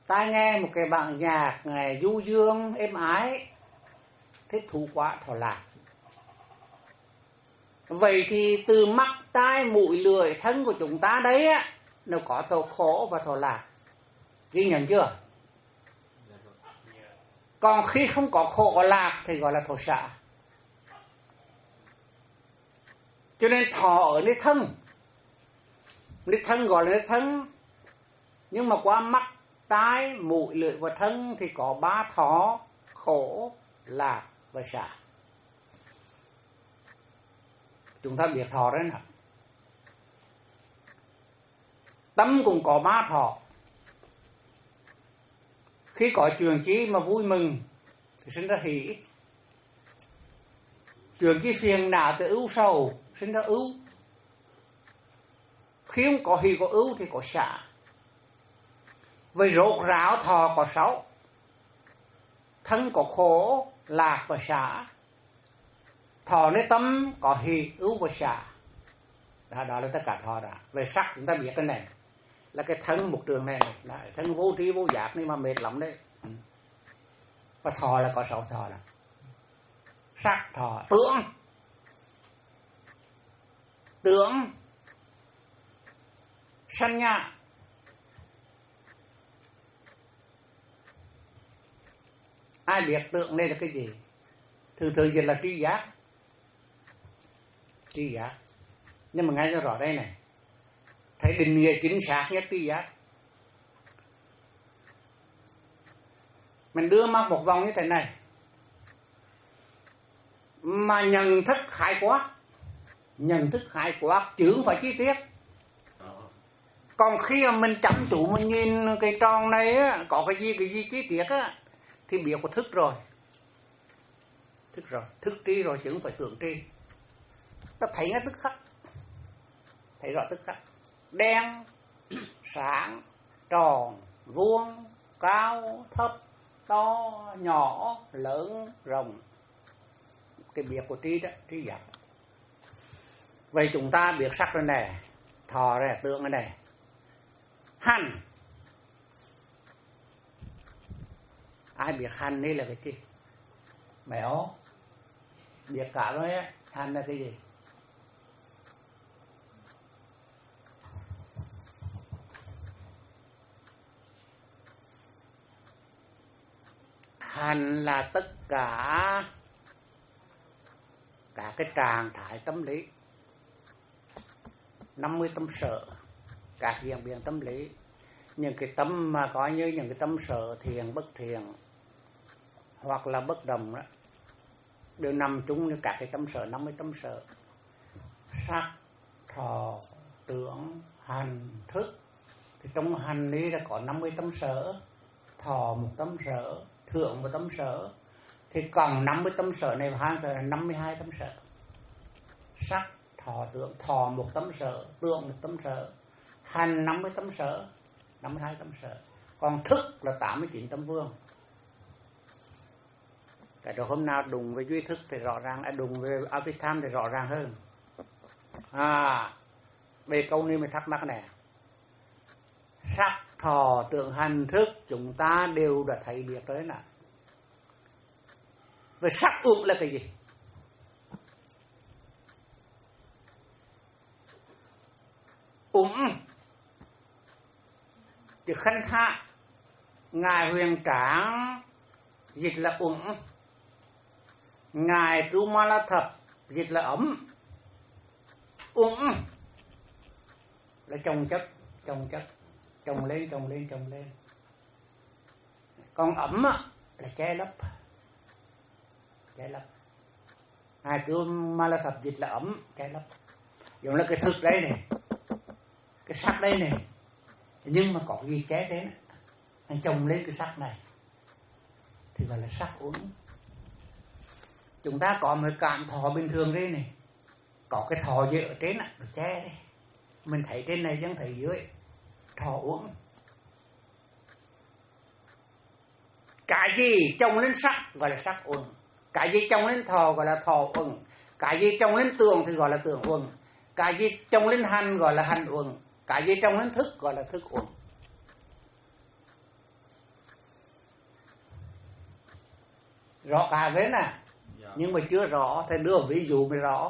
tai nghe một cái bản nhạc ngày du dương êm ái, thích thú quá thọ lạc. Vậy thì từ mắt, tai, mũi, lưỡi, thân của chúng ta đấy á, nó có thọ khổ và thọ lạc. Ghi nhận chưa? Còn khi không có khổ có lạc thì gọi là thọ xả. Cho nên thọ ở nơi thân. Nơi thân gọi là nơi thân. Nhưng mà qua mắt, tai, mũi, lưỡi và thân thì có ba thọ: khổ, lạc và xả. Chúng ta biết thọ đấy nào. Tâm cũng có ba thọ. Khi có chuyện chi mà vui mừng thì sinh ra hỷ. Chuyện chi phiền não thì ưu sầu, sinh ra ưu. Khi không có hỷ có ưu thì có xả. Vậy rốt ráo thọ có sáu: thân có khổ, lạc và xả. Thọ nơi tâm có hỷ, ưu và xả. Đó, đó là tất cả thọ đó. Về sắc chúng ta biết cái này là cái thân một trường này, này. Thân vô tri vô giác nhưng mà mệt lắm đấy. Và thọ là có sáu thọ đó: sắc, thọ, tưởng. Tưởng sanh nhạ. Ai biết tưởng đây là cái gì? Thường thường chỉ là tri giác. Tri giác. Nhưng mà ngay cho rõ đây này, thấy định nghĩa chính xác nhất tri giác. Mình đưa mắt một vòng như thế này, mà nhận thức khái quát. Nhận thức khái quát chứ không phải chi tiết. Còn khi mà mình chăm chú mình nhìn cái tròn này á, có cái gì cái gì chi tiết á, thì biết có thức rồi. Thức rồi, thức tri rồi chứ không phải tưởng tri. Ta thấy ngay tức khắc. Thấy rõ tức khắc. Đen, sáng, tròn, vuông, cao, thấp, to, nhỏ, lớn, rộng. Cái biệt của tri đó, tri giác. Vậy chúng ta biết sắc rồi này, thọ rồi, tưởng rồi này. Hành. Ai biết hành đây là cái gì? Béo. Biết cả rồi á, hành là cái gì? Hành là tất cả cả cái trạng thái tâm lý, năm mươi tâm sở, các hiện biến tâm lý. Những cái tâm mà có như những cái tâm sở thiền, bất thiền hoặc là bất đồng đó, đều nằm chung như các cái tâm sở, năm mươi tâm sở: sắc, thọ, tưởng, hành, thức. Thì trong hành đi là có năm mươi tâm sở, thọ một tâm sở, thượng một tâm sở. Thì còn năm mươi tâm sở này và hai sở là năm mươi hai tâm sở. Sắc, thọ, tưởng, thọ một tâm sở, tưởng một tâm sở, hành năm mươi tâm sở, năm mươi hai tâm sở. Còn thức là tám mươi chín tâm vương. Cái đó hôm nào đụng với duy thức thì rõ ràng, à, đụng với Abhidhamma thì rõ ràng hơn. À, về câu này mới thắc mắc này. Sắc, thọ, tưởng, hành, thức chúng ta đều đã thấy biết rồi nè. Về sắc ụng là cái gì? Ụng thì khanh hạ, ngài huyền tráng dịch là ụng, ngài cứu ma la thập dịch là ấm. Ụng là chồng chất, chồng chất, chồng lên, chồng lên, chồng lên. Còn ấm là che lấp, che lấp. Ngài cứu ma la thập dịch là ấm, che lấp. Giống là cái thực đây này, cái sắc đây này, nhưng mà có gì che thế này, anh chồng lên cái sắc này thì gọi là sắc uẩn. Chúng ta có một cảm thọ bình thường đây này, có cái thọ gì ở trên này, nó che đây, mình thấy trên này chẳng thấy dưới, thọ uẩn. Cái gì chồng lên sắc gọi là sắc uẩn, cái gì chồng lên thọ gọi là thọ uẩn, cái gì chồng lên tưởng thì gọi là tưởng uẩn, cái gì chồng lên hành gọi là hành uẩn, cái gì chồng lên thức gọi là thức uẩn. Rõ cả vết nè. Dạ. Nhưng mà chưa rõ, thầy đưa ví dụ mới rõ.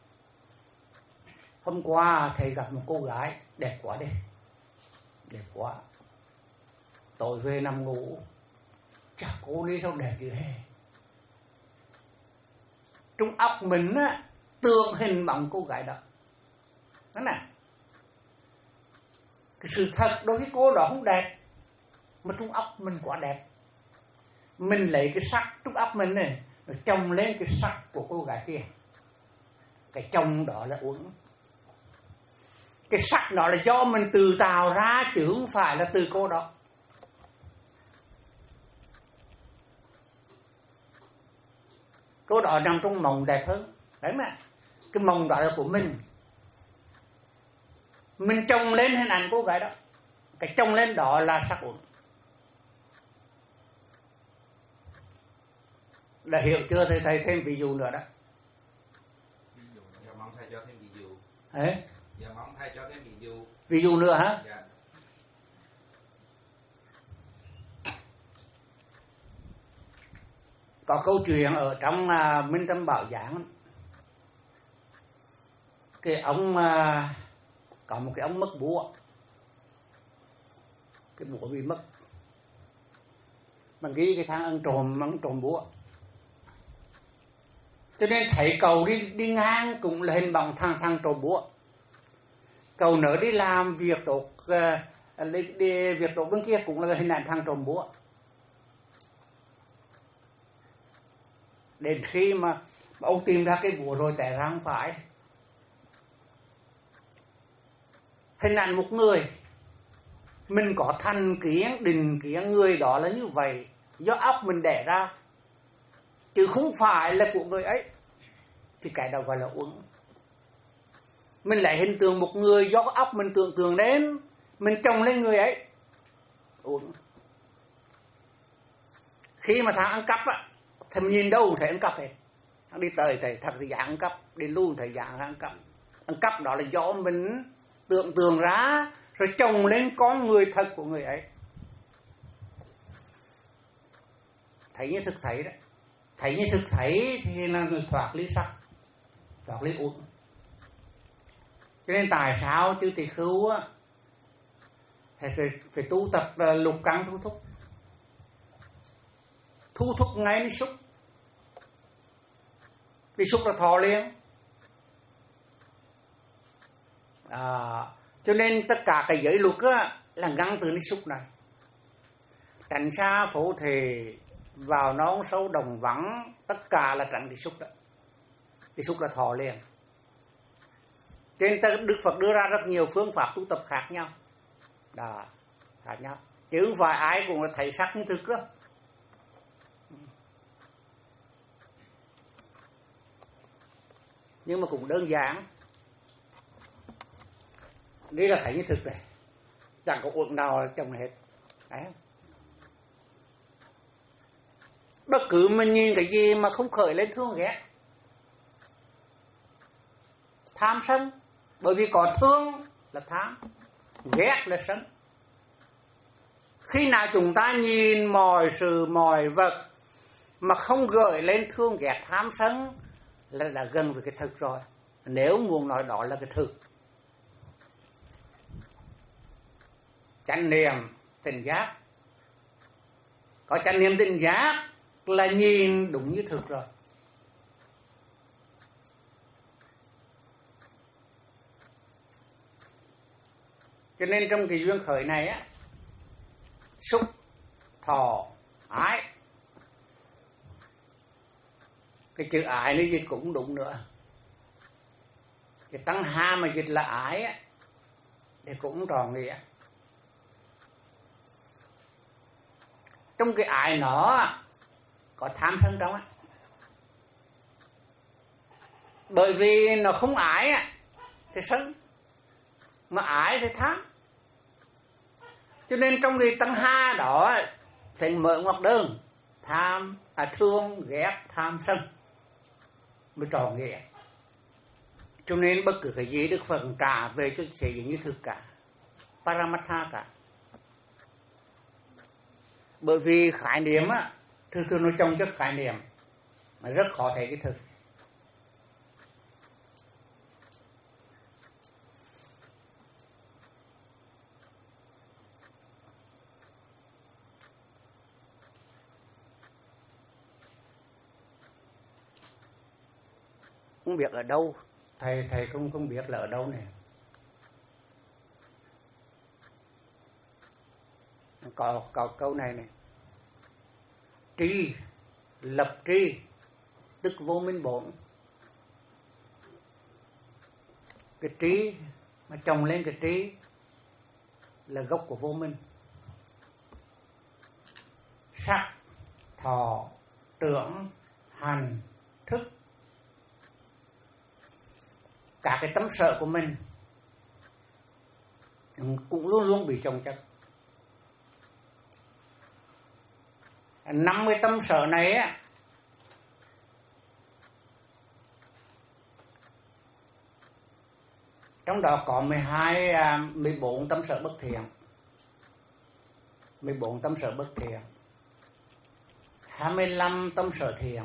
Hôm qua thầy gặp một cô gái đẹp quá đi, đẹp quá. Tối về nằm ngủ, chả cô đi sao đẹp như thế. Trong óc mình á, tượng hình bằng cô gái đó. Đó nè, cái sự thật đôi khi cô đó không đẹp, mà trong óc mình quá đẹp. Mình lấy cái sắc trong óc mình này, rồi chồng lên cái sắc của cô gái kia. Cái chồng đó là uống. Cái sắc đó là do mình tự tạo ra, chứ không phải là từ cô đó. Cô đó nằm trong mộng đẹp hơn. Đấy mà, cái mộng đó là của mình. Mình trông lên hình ảnh cô gái đó. Cái trông lên đó là sắc uống. Là hiểu chưa? Thầy thầy thêm ví dụ nữa đó. Ví dụ, dạ mong thầy cho thêm ví dụ. Đấy. Dạ mong thầy cho thêm ví dụ. Ví dụ nữa hả? Dạ. Có câu chuyện ở trong uh, Minh Tâm Bảo Giảng. Cái ông uh, có một cái ông mất búa. Cái búa bị mất. Bằng ghi cái thằng ăn trộm, ăn trộm búa. Cho nên thấy cậu đi đi ngang cũng là hình bằng thằng thằng trộm búa. Cậu nỡ đi làm việc tốt, uh, đi, đi việc tốt bên kia cũng là hình ảnh thằng trộm búa. Đến khi mà ông tìm ra cái búa rồi tại ra không phải. Hình ảnh một người, mình có thành kiến, định kiến người đó là như vậy, do óc mình đẻ ra, chứ không phải là của người ấy. Thì cái đó gọi là uống. Mình lại hình tượng một người do óc mình tưởng tượng đến, mình trồng lên người ấy. Uống. Khi mà thằng ăn cắp á, thì mình nhìn đâu thấy ăn cắp hết. Thằng đi tới thấy thật thì dạng ăn cắp, đi luôn thấy dạng ăn cắp. Ăn cắp đó là do mình tưởng tượng ra, rồi trồng lên con người thật của người ấy. Thấy như thực thấy đó. Thấy như thực thấy thì là người thoát ly sắc, thoát ly uống. Cho nên tại sao chư tỳ khưu á phải, phải, phải tu tập lục căn thu thúc. Thu thúc ngay đến xúc. Vì xúc là thọ liền. À, cho nên tất cả cái giới luật á là gắn từ cái xúc này. Tránh xa phổ thề, vào nón sâu đồng vắng, tất cả là tránh cái xúc đó. Cái xúc là thọ liền. Cho nên Đức Phật đưa ra rất nhiều phương pháp tu tập khác nhau. Đó, khác nhau. Chứ không phải ai cũng thấy sắc như thực đó. Nhưng mà cũng đơn giản. Đây là thấy như thực này. Chẳng có uổng nào trong hết. Đấy. Bất cứ mình nhìn cái gì mà không khởi lên thương ghét. Tham sân. Bởi vì có thương là tham, ghét là sân. Khi nào chúng ta nhìn mọi sự mọi vật mà không gợi lên thương ghét tham sân là đã gần với cái thực rồi. Nếu muốn nói đó là cái thực. Chánh niệm tỉnh giác. Có chánh niệm tỉnh giác là nhìn đúng như thực rồi. Cho nên trong cái duyên khởi này á, xúc, thọ, ái. Cái chữ ái nó dịch cũng đúng nữa. Cái tăng ha mà dịch là ái á, thì cũng tròn nghĩa. Trong cái ái nó có tham sân trong á. Bởi vì nó không ái á thì sân, mà ái thì tham. Cho nên trong cái tăng ha đó phải mở ngoặc đơn tham, à, thương, ghét, tham, sân mới tròn nghĩa. Cho nên bất cứ cái gì Đức Phật trả về cho sẽ như thực cả, Paramattha cả. Bởi vì khái niệm á thường thường nó trong chất khái niệm mà rất khó thấy cái thực. Không biết ở đâu, thầy thầy không không biết là ở đâu này. Có có câu này này. Tri lập tri tức vô minh bổn. Cái trí mà trồng lên cái trí là gốc của vô minh. Sắc, thọ, tưởng, hành, thức, cả cái tấm sợ của mình cũng luôn luôn bị trồng chất. Năm cái tâm sở này á, trong đó có mười hai, mười bốn tâm sở bất thiện, mười bốn tâm sở bất thiện, hai mươi lăm tâm sở thiện,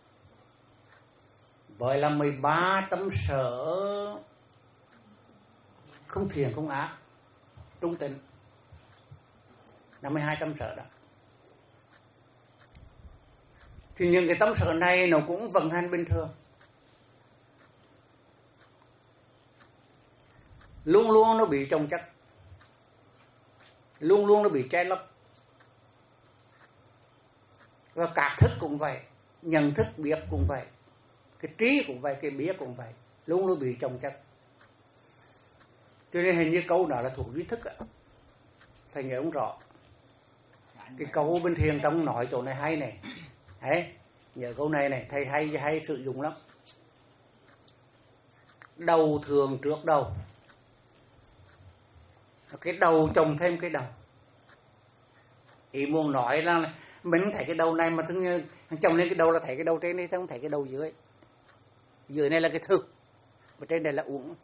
với là mười ba tâm sở không thiện không ác, trung tịnh, năm mươi hai tâm sở đó. Thì những cái tâm sở này nó cũng vận hành bình thường, luôn luôn nó bị trồng chất, luôn luôn nó bị che lấp. Và các thức cũng vậy, nhận thức biết cũng vậy, cái trí cũng vậy, cái biết cũng vậy, luôn luôn bị trồng chất. Cho nên hình như câu đó là thuộc duy thức ạ. Thầy nhớ không rõ. Cái câu bên thiền trong nói chỗ này hay này. Đấy, nhớ câu này này, thầy hay hay sử dụng lắm. Đầu thường trước đầu. Cái đầu trồng thêm cái đầu. Ý muốn nói là mình thấy cái đầu này mà trồng lên cái đầu là thấy cái đầu trên đây, không thấy cái đầu dưới. Dưới này là cái thực, và trên đây là uống.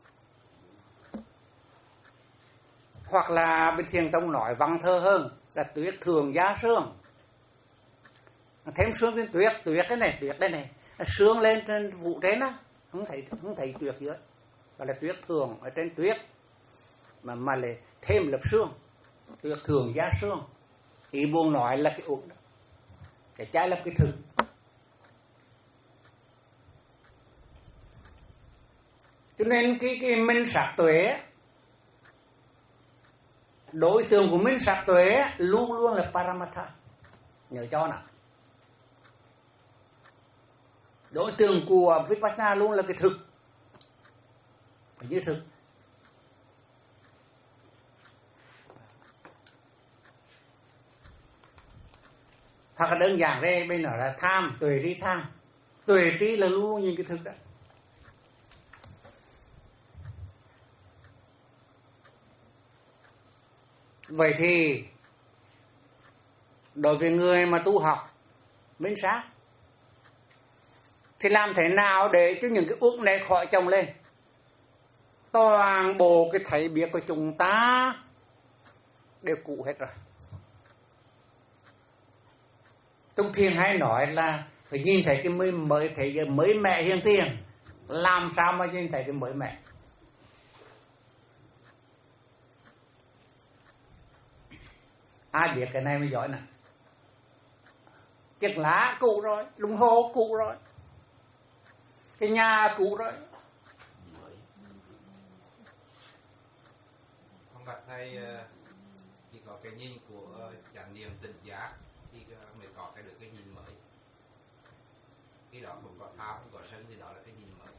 Hoặc là bên thiền tông nói văn thơ hơn là tuyết thường giá sương. Thêm sương trên tuyết, tuyết cái này, tuyết đây này, sương lên trên vụ trên á, không thấy không thấy tuyết dưới. Gọi là tuyết thường ở trên tuyết, mà mà lại thêm lớp sương, tuyết thường giá sương. Ý buông nói là cái uống đó, cái trái là cái thực. Cho nên cái cái minh sát tuệ, đối tượng của minh sát tuệ luôn luôn là Paramatha. Nhớ cho nào. Đối tượng của Vipassana luôn là cái thực, như thực. Hoặc là đơn giản đây, bên đó là tham, tuệ trí tham. Tuệ trí là luôn luôn nhìn cái thực đó. Vậy thì đối với người mà tu học minh sát thì làm thế nào để cho những cái uất này khỏi chồng lên? Toàn bộ cái thấy biết của chúng ta đều cũ hết rồi. Trong thiền hay nói là phải nhìn thấy cái mới mới thấy cái mới mẹ hiện tiền. Làm sao mà nhìn thấy cái mới mẹ? Ai biết cái này mới giỏi nè. Chiếc lá cũ rồi, đồng hồ cũ rồi, cái nhà cũ rồi. Không bạch thầy, chỉ có cái nhìn của chánh niệm tỉnh giác thì mới có cái được cái nhìn mới. Khi đó không có tham, không có sân thì đó là cái nhìn mới.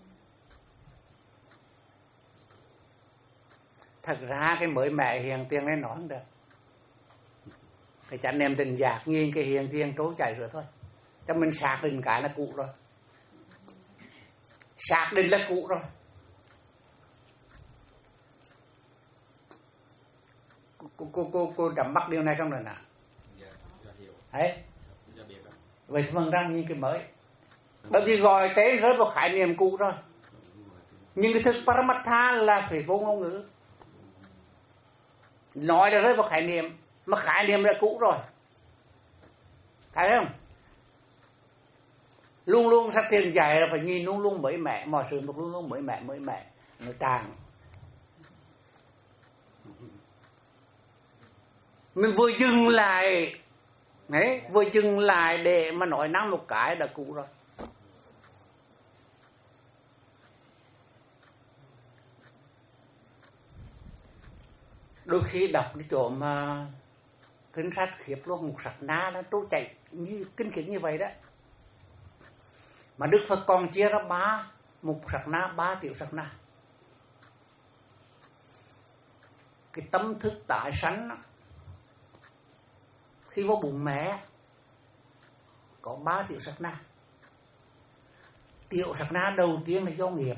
Thật ra cái mới mẹ hiện tiền này nói không được. Cái chánh niệm tỉnh giác nhìn cái hiện tiền trốn chạy rồi thôi. Cho mình xác định cái là cũ rồi. Xác định là cũ rồi. Cô cô cô cô đắm bắt điều này không rồi nè. Đấy. Vậy thì phần răng nhìn cái mới. Bởi vì gọi tên rơi vào khái niệm cũ rồi. Nhưng cái thực Paramatha là phải vô ngôn ngữ. Nói là rơi vào khái niệm, mà khái niệm là cũ rồi. thấy không? Luôn luôn sách thiền dạy là phải nhìn luôn luôn mới mẻ, mọi sự luôn luôn mới mẻ mới mẻ nó tràn. Mình vừa dừng lại đấy, vừa dừng lại để mà nói năng một cái đã cũ rồi. Đôi khi đọc cái chỗ mà kinh sách khiếp luôn, một sạch ná nó trôi chạy như kinh khiếp như vậy đó. Mà Đức Phật còn chia ra ba, một sạch ná, ba tiểu sạch ná. Cái tâm thức tái sanh đó, khi vào bụng mẹ có ba tiểu sạch ná. Tiểu sạch ná đầu tiên là do nghiệp,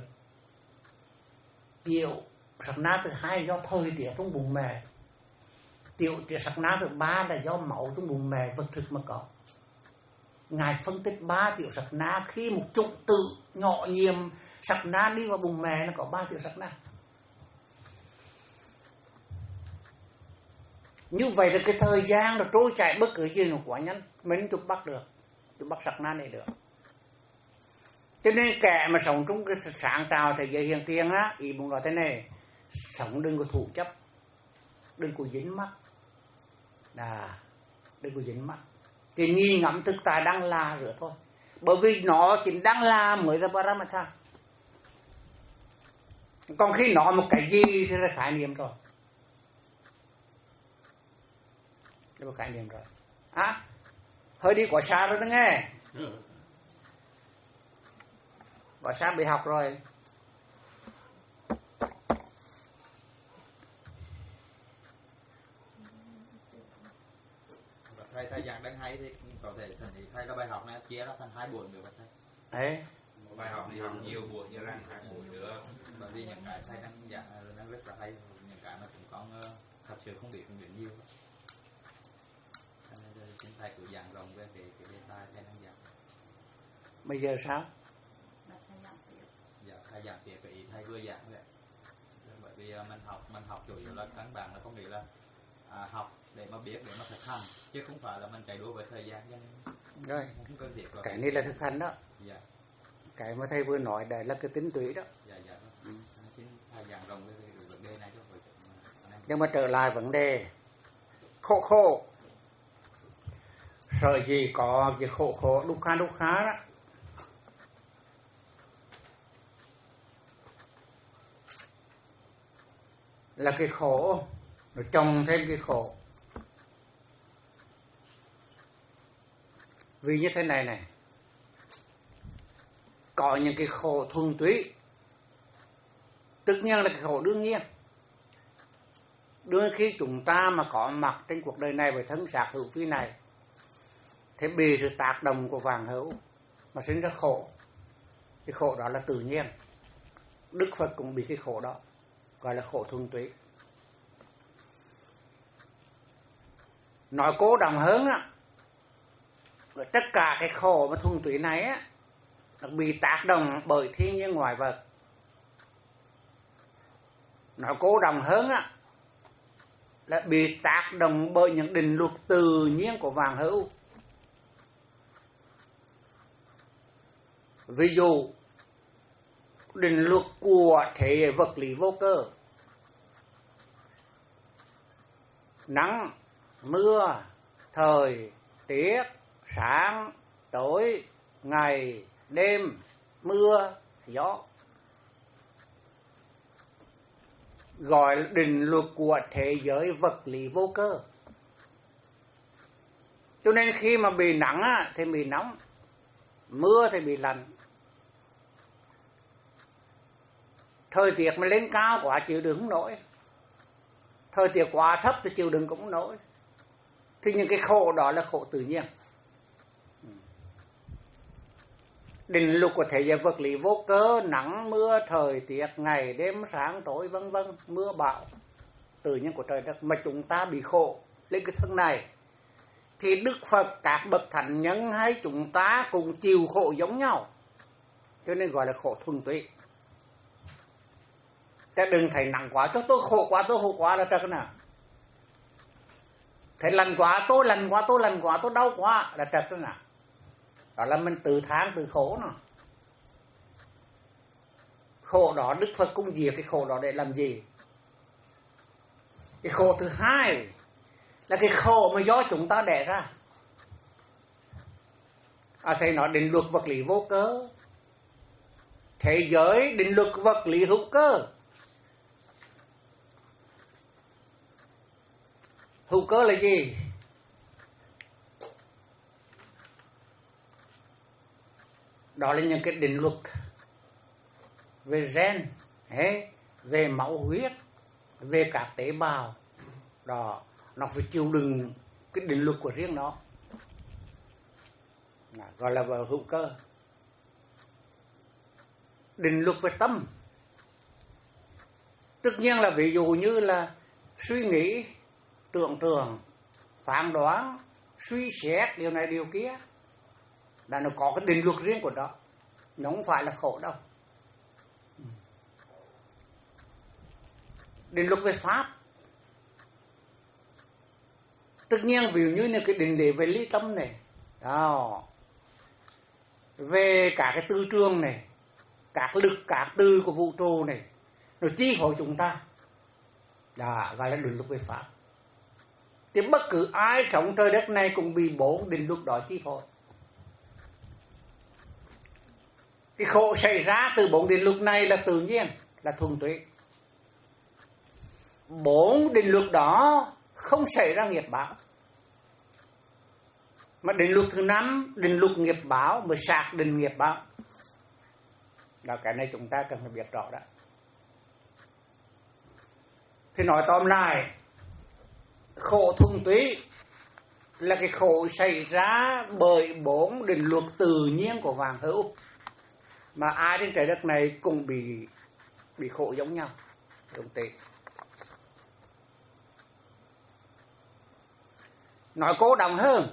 tiểu sạch ná thứ hai là do thời tiết trong bụng mẹ, tiểu sạch ná thứ ba là do máu trong bụng mẹ vật thực mà có. Ngài phân tích ba tiểu sạch ná khi một chủng tử nhỏ nhiệm sạch ná đi vào bụng mẹ nó có ba tiểu sạch ná. Như vậy là cái thời gian nó trôi chạy bất cứ gì nó quá nhanh, mình chụp bắt được, chụp bắt sạch ná này được. Cho nên kẻ mà sống trong cái sáng tạo thế giới hiện tiền á, ý muốn nói thế này, sống đừng có thủ chấp, đừng có dính mắc, à, đừng có dính mắc, chỉ nghi ngẫm thực tại đang là rồi thôi, bởi vì nó chỉ đang là mới là Paramatha. Còn khi nói một cái gì thì là khái niệm rồi, là một khái niệm rồi. À, hơi đi quá xa rồi đó nghe. Quá xa bị học rồi. Thầy thầy giảng đang hay thì có thể thầy có bài học này chia ra thành hai buổi nữa thầy. Đấy. Một bài học thì học nhiều buổi như rằng hai buổi nữa. Bởi vì những cái thầy đang giảng đang rất là hay, những cái mà chúng con thật sự không biết không biết nhiều. Cho nên xin thầy cứ giảng rộng về cái cái đề tài thầy đang giảng. Bây giờ sao? Dạ, thầy giảng tiếp cái ý thầy vừa giảng vậy. Bởi vì mình học mình học chủ yếu là căn bản là không nghĩ là à, học để mà biết, để mà thực hành, chứ không phải là mình chạy đua với thời gian. Rồi. Không cần thiết rồi. Cái này là thực hành đó. Dạ. Cái mà thầy vừa nói đây là cái tính tùy đó. Dạ dạ. Ừ. Xin thầy giảng rộng về vấn đề này cho hội. Nhưng mà trở lại vấn đề khổ khổ, sợ gì có cái khổ khổ đúc khá đúc khá đó. Là cái khổ rồi trồng thêm cái khổ. Vì như thế này này, có những cái khổ thuần túy, tất nhiên là cái khổ đương nhiên. Đôi khi chúng ta mà có mặt trên cuộc đời này với thân xác hữu phi này, thế bị sự tác động của vạn hữu mà sinh ra khổ. Cái khổ đó là tự nhiên. Đức Phật cũng bị cái khổ đó, gọi là khổ thuần túy. Nói cố đồng hơn á, tất cả cái khổ mà thuần túy này á, nó bị tác động bởi thiên nhiên ngoại vật. Nói cố đồng hơn á, là bị tác động bởi những định luật tự nhiên của vạn hữu. Ví dụ, định luật của thế giới vật lý vô cơ. Nắng, mưa, thời, tiết, sáng, tối, ngày, đêm, mưa, gió. Gọi là định luật của thế giới vật lý vô cơ. Cho nên khi mà bị nắng á, thì bị nóng, mưa thì bị lạnh. Thời tiết mà lên cao quá chịu đựng không nổi, thời tiết quá thấp thì chịu đựng cũng không nổi. Thì những cái khổ đó là khổ tự nhiên. Định luật của thế giới vật lý vô cơ, nắng, mưa, thời tiết, ngày, đêm, sáng, tối, vân vân, mưa bão, tự nhiên của trời đất. Mà chúng ta bị khổ lên cái thân này, thì Đức Phật, các bậc thánh nhân hay chúng ta cùng chịu khổ giống nhau. Cho nên gọi là khổ thuần túy. Ta đừng thấy nặng quá cho tôi khổ quá, tôi khổ quá là chắc nào. Thấy lần quá tôi, lần quá tôi, lần quá tôi đau quá là trật đó nè. Đó là mình tự tháng tự khổ nó. Khổ đó Đức Phật cũng diệt cái khổ đó để làm gì? Cái khổ thứ hai là cái khổ mà do chúng ta đẻ ra. À, thầy nói định luật vật lý vô cơ, thế giới định luật vật lý hữu cơ. Hữu cơ là gì? Đó là những cái định luật về gen, về máu huyết, về các tế bào. Đó, nó phải chịu đựng cái định luật của riêng nó. Đó, gọi là hữu cơ. Định luật về tâm, tất nhiên là ví dụ như là suy nghĩ, tưởng tượng, phán đoán, suy xét điều này điều kia, là nó có cái định luật riêng của nó. Nó không phải là khổ đâu. Định luật về pháp, tất nhiên ví dụ như là cái định lý về lý tâm này, đó, về cả cái tư trường này, các lực, các từ của vũ trụ này, nó chi phối chúng ta, đó gọi là định luật về pháp. Thì bất cứ ai sống trời đất này cũng bị bốn định luật đó chi phối. Cái khổ xảy ra từ bốn định luật này là tự nhiên, là thuần túy. Bốn định luật đó không xảy ra nghiệp báo. Mà định luật thứ năm, định luật nghiệp báo mới xác định nghiệp báo. Đó, cái này chúng ta cần phải biết rõ đó. Thì nói tóm lại, khổ thuần túy là cái khổ xảy ra bởi bốn định luật tự nhiên của vạn hữu, mà ai trên trái đất này cũng bị bị khổ giống nhau. Đúng thế. Nói cố đồng hơn,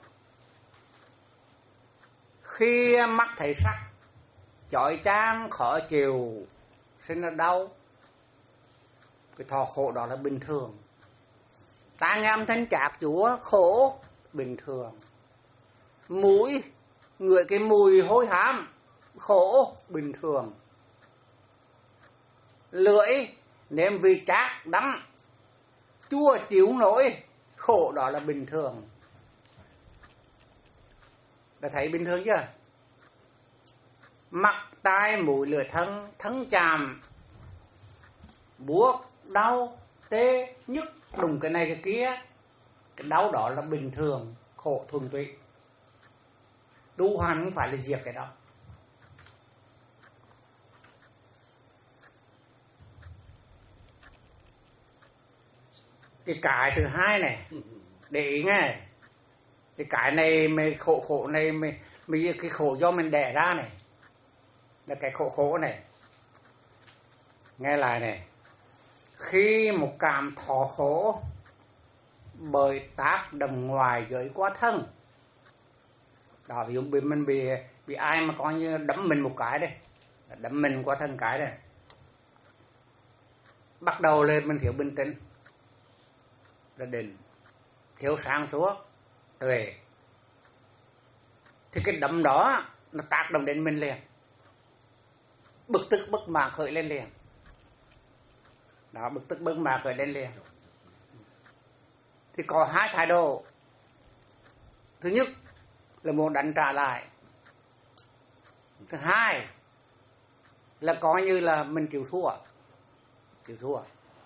khi mắt thấy sắc chói chang khó chịu, sinh ra đau, cái thọ khổ đó là bình thường. Tai nghe âm thanh chát chúa khổ, bình thường. Mũi ngửi cái mùi hôi hám, khổ, bình thường. Lưỡi nếm vị chát đắng chua chịu nổi, khổ, đó là bình thường. Đã thấy bình thường chưa? Mắt, tai, mũi, lưỡi, thân, thân chạm, buốt, đau, tê, nhức, đùng cái này cái kia, cái đau đó là bình thường, khổ thuần túy. Tu hành không phải là diệt cái đó. Cái cái thứ hai này, để ý nghe, cái cái này mày khổ khổ này mày, mày cái khổ do mình đẻ ra này, là cái khổ khổ này. Nghe lại này, khi một cảm thọ khổ bởi tác động ngoài giới qua thân, đó ví dụ bị mình bị bị ai mà coi như đấm mình một cái đây, đấm mình qua thân cái đây, bắt đầu lên mình thiếu bình tĩnh, là định, thiếu sáng suốt, tuệ, thì cái đấm đó nó tác động đến mình liền, bực tức bất mãn khởi lên liền. Đó, bực tức bất mãn khởi lên liền. Thì có hai thái độ. Thứ nhất là muốn đánh trả lại. Thứ hai là coi như là mình chịu thua. Chịu thua.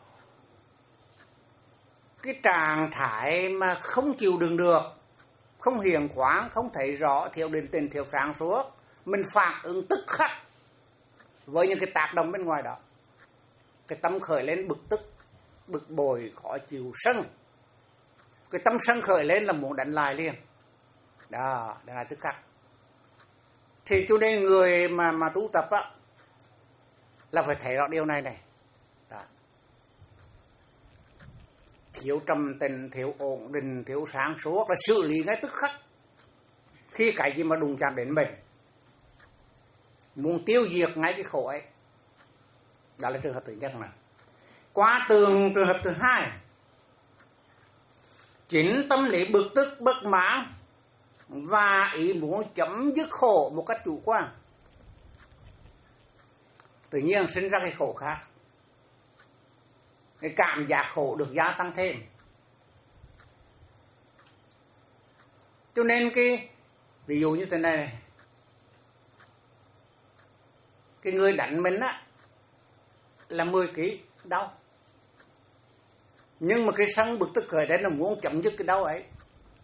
Cái trạng thái mà không chịu đựng được, không hiền khoáng, không thấy rõ, thiếu định tình, thiếu sáng suốt, mình phản ứng tức khắc với những cái tác động bên ngoài đó. Cái tâm khởi lên bực tức, bực bội, khó chịu, sân. Cái tâm sân khởi lên là muốn đánh lại liền. Đó, đánh lại tức khắc. Thì cho nên người mà mà tu tập á, là phải thấy rõ điều này này. Đó. Thiếu trầm tình, thiếu ổn định, thiếu sáng suốt là xử lý ngay tức khắc. Khi cái gì mà đụng chạm đến mình, muốn tiêu diệt ngay cái khổ ấy. Đó là trường hợp thứ nhất này. Qua tường trường hợp thứ hai, Chính tâm lý bực tức bất mãn và ý muốn chấm dứt khổ một cách chủ quan, tự nhiên sinh ra cái khổ khác. Cái cảm giác khổ được gia tăng thêm. Cho nên cái ví dụ như thế này, này. Cái người đánh mình á là mười ký đau, nhưng mà cái sân bực tức khởi đấy là muốn chấm dứt cái đau ấy,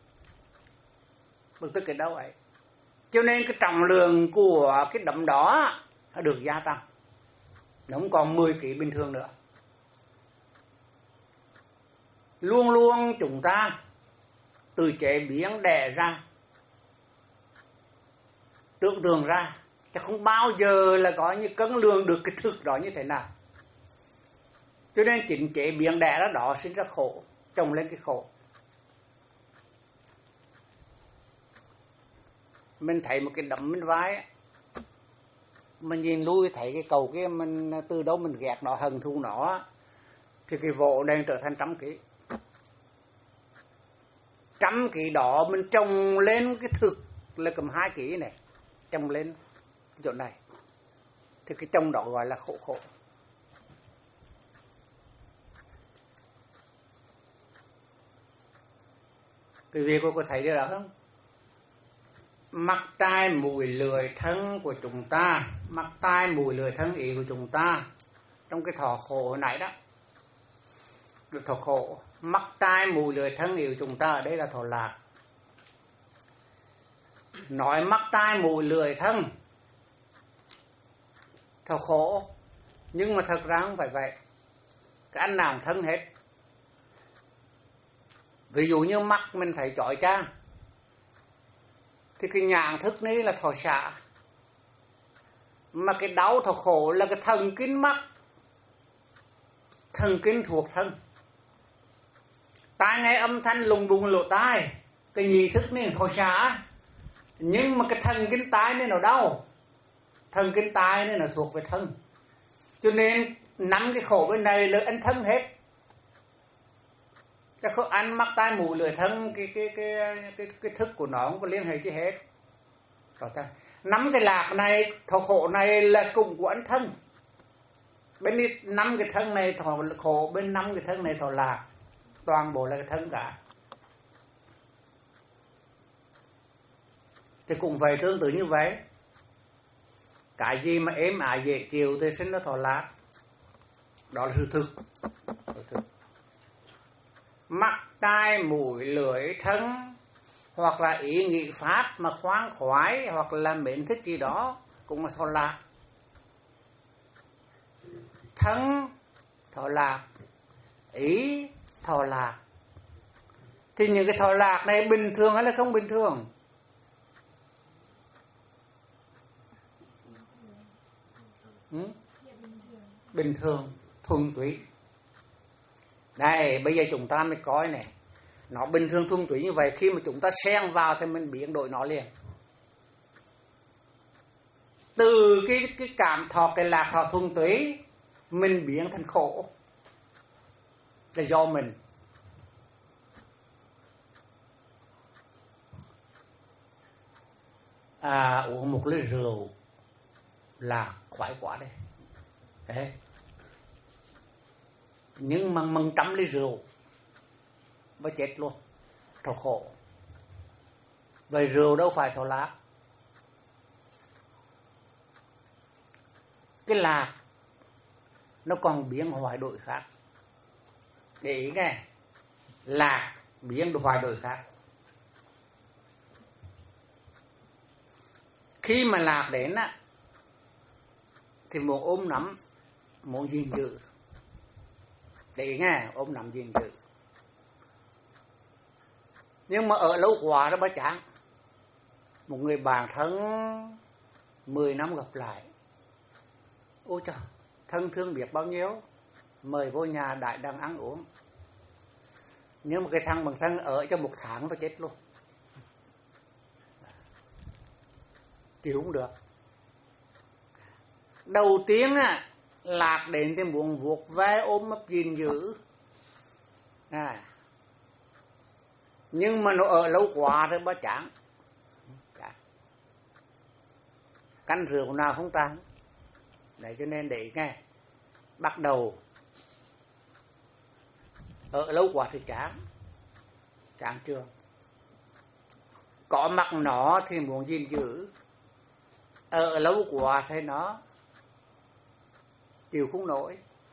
bực tức cái đau ấy. Cho nên cái trọng lượng của cái đấm đó được gia tăng, nó không còn mười ký bình thường nữa. Luôn luôn chúng ta từ chế biến đẻ ra, tưởng tượng ra, chứ không bao giờ là có như cân lường được cái thực đó như thế nào. Cho nên chính chế biến đẻ ra đó sinh ra khổ, trồng lên cái khổ. Mình thấy một cái đấm bên vai, mình nhìn lui thấy cái cầu kia, mình từ đâu mình ghét nó, hận thù nó, thì cái vỗ đen trở thành trăm ký. Trăm ký đó mình trồng lên cái thực là cầm hai ký này, trồng lên cái chỗ này, thì cái trồng đó gọi là khổ khổ. Quý vị có, có thấy điều đó không? Mắt tai mùi lưỡi thân của chúng ta, mắt tai mùi lưỡi thân ý của chúng ta trong cái thọ khổ hồi nãy đó, được thọ khổ. Mắt tai mùi lưỡi thân ý của chúng ta ở đây là thọ lạc. Nói mắt tai mùi lưỡi thân thọ khổ, nhưng mà thật ra không phải vậy. Cái anh nào thân hết. Ví dụ như mắt mình thấy chói chang, thì cái nhãn thức này là thọ xạ. Mà cái đau thọ khổ là cái thần kinh mắt, thần kinh thuộc thân. Tai nghe âm thanh lùng bùng lỗ tai, cái nhị thức này thọ xạ. Nhưng mà cái thần kinh tai này nó đau, thần kinh tai này nó thuộc về thân. Cho nên nắm cái khổ bên này là anh thân hết. Cái khổ ăn mắt tai mũi lưỡi thân, cái cái cái cái cái thức của nó không có liên hệ gì hết. Đó ta. Nắm cái lạc này, thọ khổ này là cùng của anh thân. Bên đi năm cái thân này thọ khổ, bên năm cái thân này thọ lạc, toàn bộ là cái thân cả. Thì cũng vậy, tương tự như vậy. Cái gì mà êm ái dễ chịu thì sinh nó thọ lạc. Đó là hư thực. thực. Mắt, tai, mũi, lưỡi, thân, hoặc là ý nghĩ pháp mà khoan khoái, hoặc là mến thích gì đó, cũng là thọ lạc. Thân thọ lạc, ý thọ lạc. Thì những cái thọ lạc này bình thường hay là không bình thường? Ừ? Bình thường, thuần túy. Đây, bây giờ chúng ta mới coi này. Nó bình thường thuần túy như vậy, khi mà chúng ta xen vào thì mình biến đổi nó liền. Từ cái, cái cảm thọ, cái lạc thọ thuần túy, mình biến thành khổ. Là do mình. À, uống một ly rượu là khoái quá đấy. Đấy. Nhưng mà mừng trăm ly rượu mới chết luôn, thọ khổ. Vậy rượu đâu phải thọ lạc. Cái lạc nó còn biến hoài đổi khác. Để ý nghe, lạc biến hoài đổi khác. Khi mà lạc đến á, thì muốn ôm nắm, muốn gìn giữ. Để ý nghe, ôm nắm gìn giữ. Nhưng mà ở lâu quá đó bà chán. Một người bạn thân mười năm gặp lại, ôi trời, thân thương biết bao nhiêu, mời vô nhà đại đang ăn uống. Nhưng mà cái thằng bằng thân ở cho một tháng nó chết luôn, chịu không được. Đầu tiên á, lạc đến thì muốn vuột vai ôm ấp gìn giữ. À, Nhưng mà nó ở lâu quá thì bớt chán. Canh rượu nào không tan. Đấy cho nên để nghe. Bắt đầu ở lâu quá thì chán. Chán chưa? Có mặt nó thì muốn gìn giữ. Ở lâu quá thì nó chịu không nổi.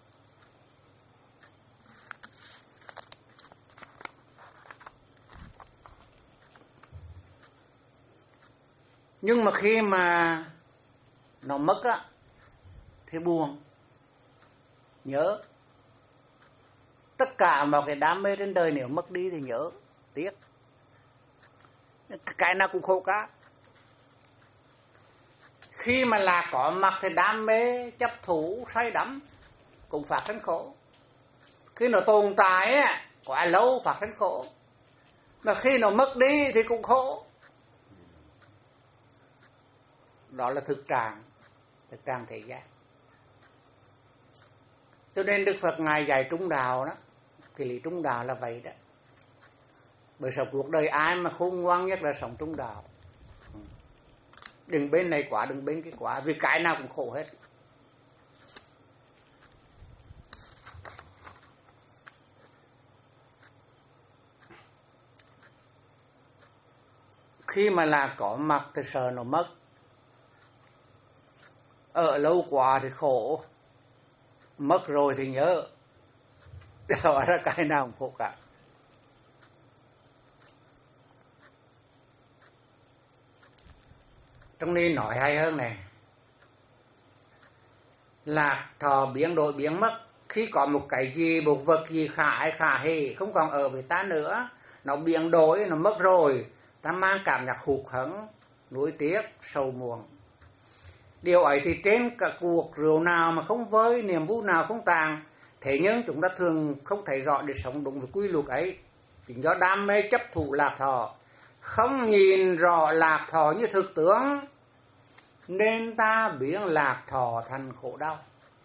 Nhưng mà khi mà nó mất á thì buồn, nhớ. Tất cả mọi cái đam mê trên đời nếu mất đi thì nhớ, tiếc. Cái nào cũng khổ cả. Khi mà là có mặt thì đam mê, chấp thủ, say đắm cũng phát sinh khổ. Khi nó tồn tại á, quá lâu phát sinh khổ. Mà khi nó mất đi thì cũng khổ. Đó là thực trạng, thực trạng thế gian. Cho nên Đức Phật Ngài dạy trung đạo đó, cái lý trung đạo là vậy đó. Bởi sao cuộc đời ai mà khôn ngoan nhất là sống trung đạo. Đừng bên này quá, đừng bên cái quá, vì cái nào cũng khổ hết. Khi mà là có mặt thì sợ nó mất. Ở lâu quá thì khổ. Mất rồi thì nhớ. Đó là cái nào cũng khổ cả. Trong này nói hay hơn này. Lạc thọ biến đổi biến mất. Khi có một cái gì, một vật gì khả ái khả hỷ không còn ở với ta nữa, nó biến đổi, nó mất rồi, ta mang cảm giác hụt hẫng, nuối tiếc, sầu muộn. Điều ấy thì trên cả cuộc rượu nào mà không với, niềm vui nào không tàn. Thế nhưng chúng ta thường không thấy rõ để sống đúng với quy luật ấy. Chính do đam mê chấp thủ lạc thọ, không nhìn rõ lạc thọ như thực tướng, nên ta biến lạc thọ thành khổ đau.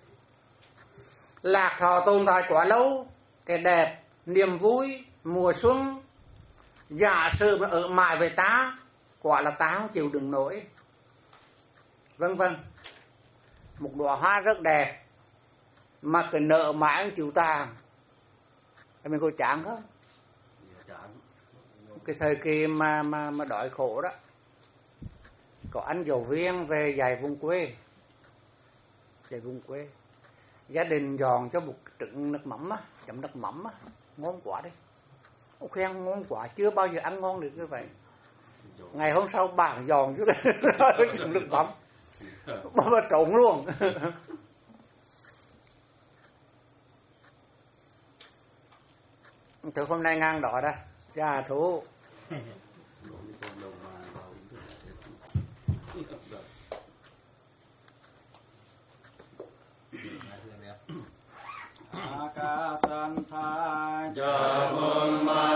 Lạc thọ tồn tại quá lâu, cái đẹp, niềm vui, mùa xuân, giả sử mà ở mãi với ta, quả là ta không chịu đựng nổi. Vân vân. Một đóa hoa rất đẹp mà cái nợ mãi không chịu tàn, mình có chán không? Cái thời kỳ mà mà mà đói khổ đó, có anh giáo viên về dạy vùng quê, dạy vùng quê, gia đình dọn cho một trứng nước mắm á, chấm nước mắm á, ngon quá đấy. Ông khen ngon quá, chưa bao giờ ăn ngon được như vậy. Ngày hôm sau bạn dọn chứ trứng nước mắm, mà mà trộn luôn. Từ hôm nay ngang đỏ đó, gia thú. Akasan tha Cha môn ma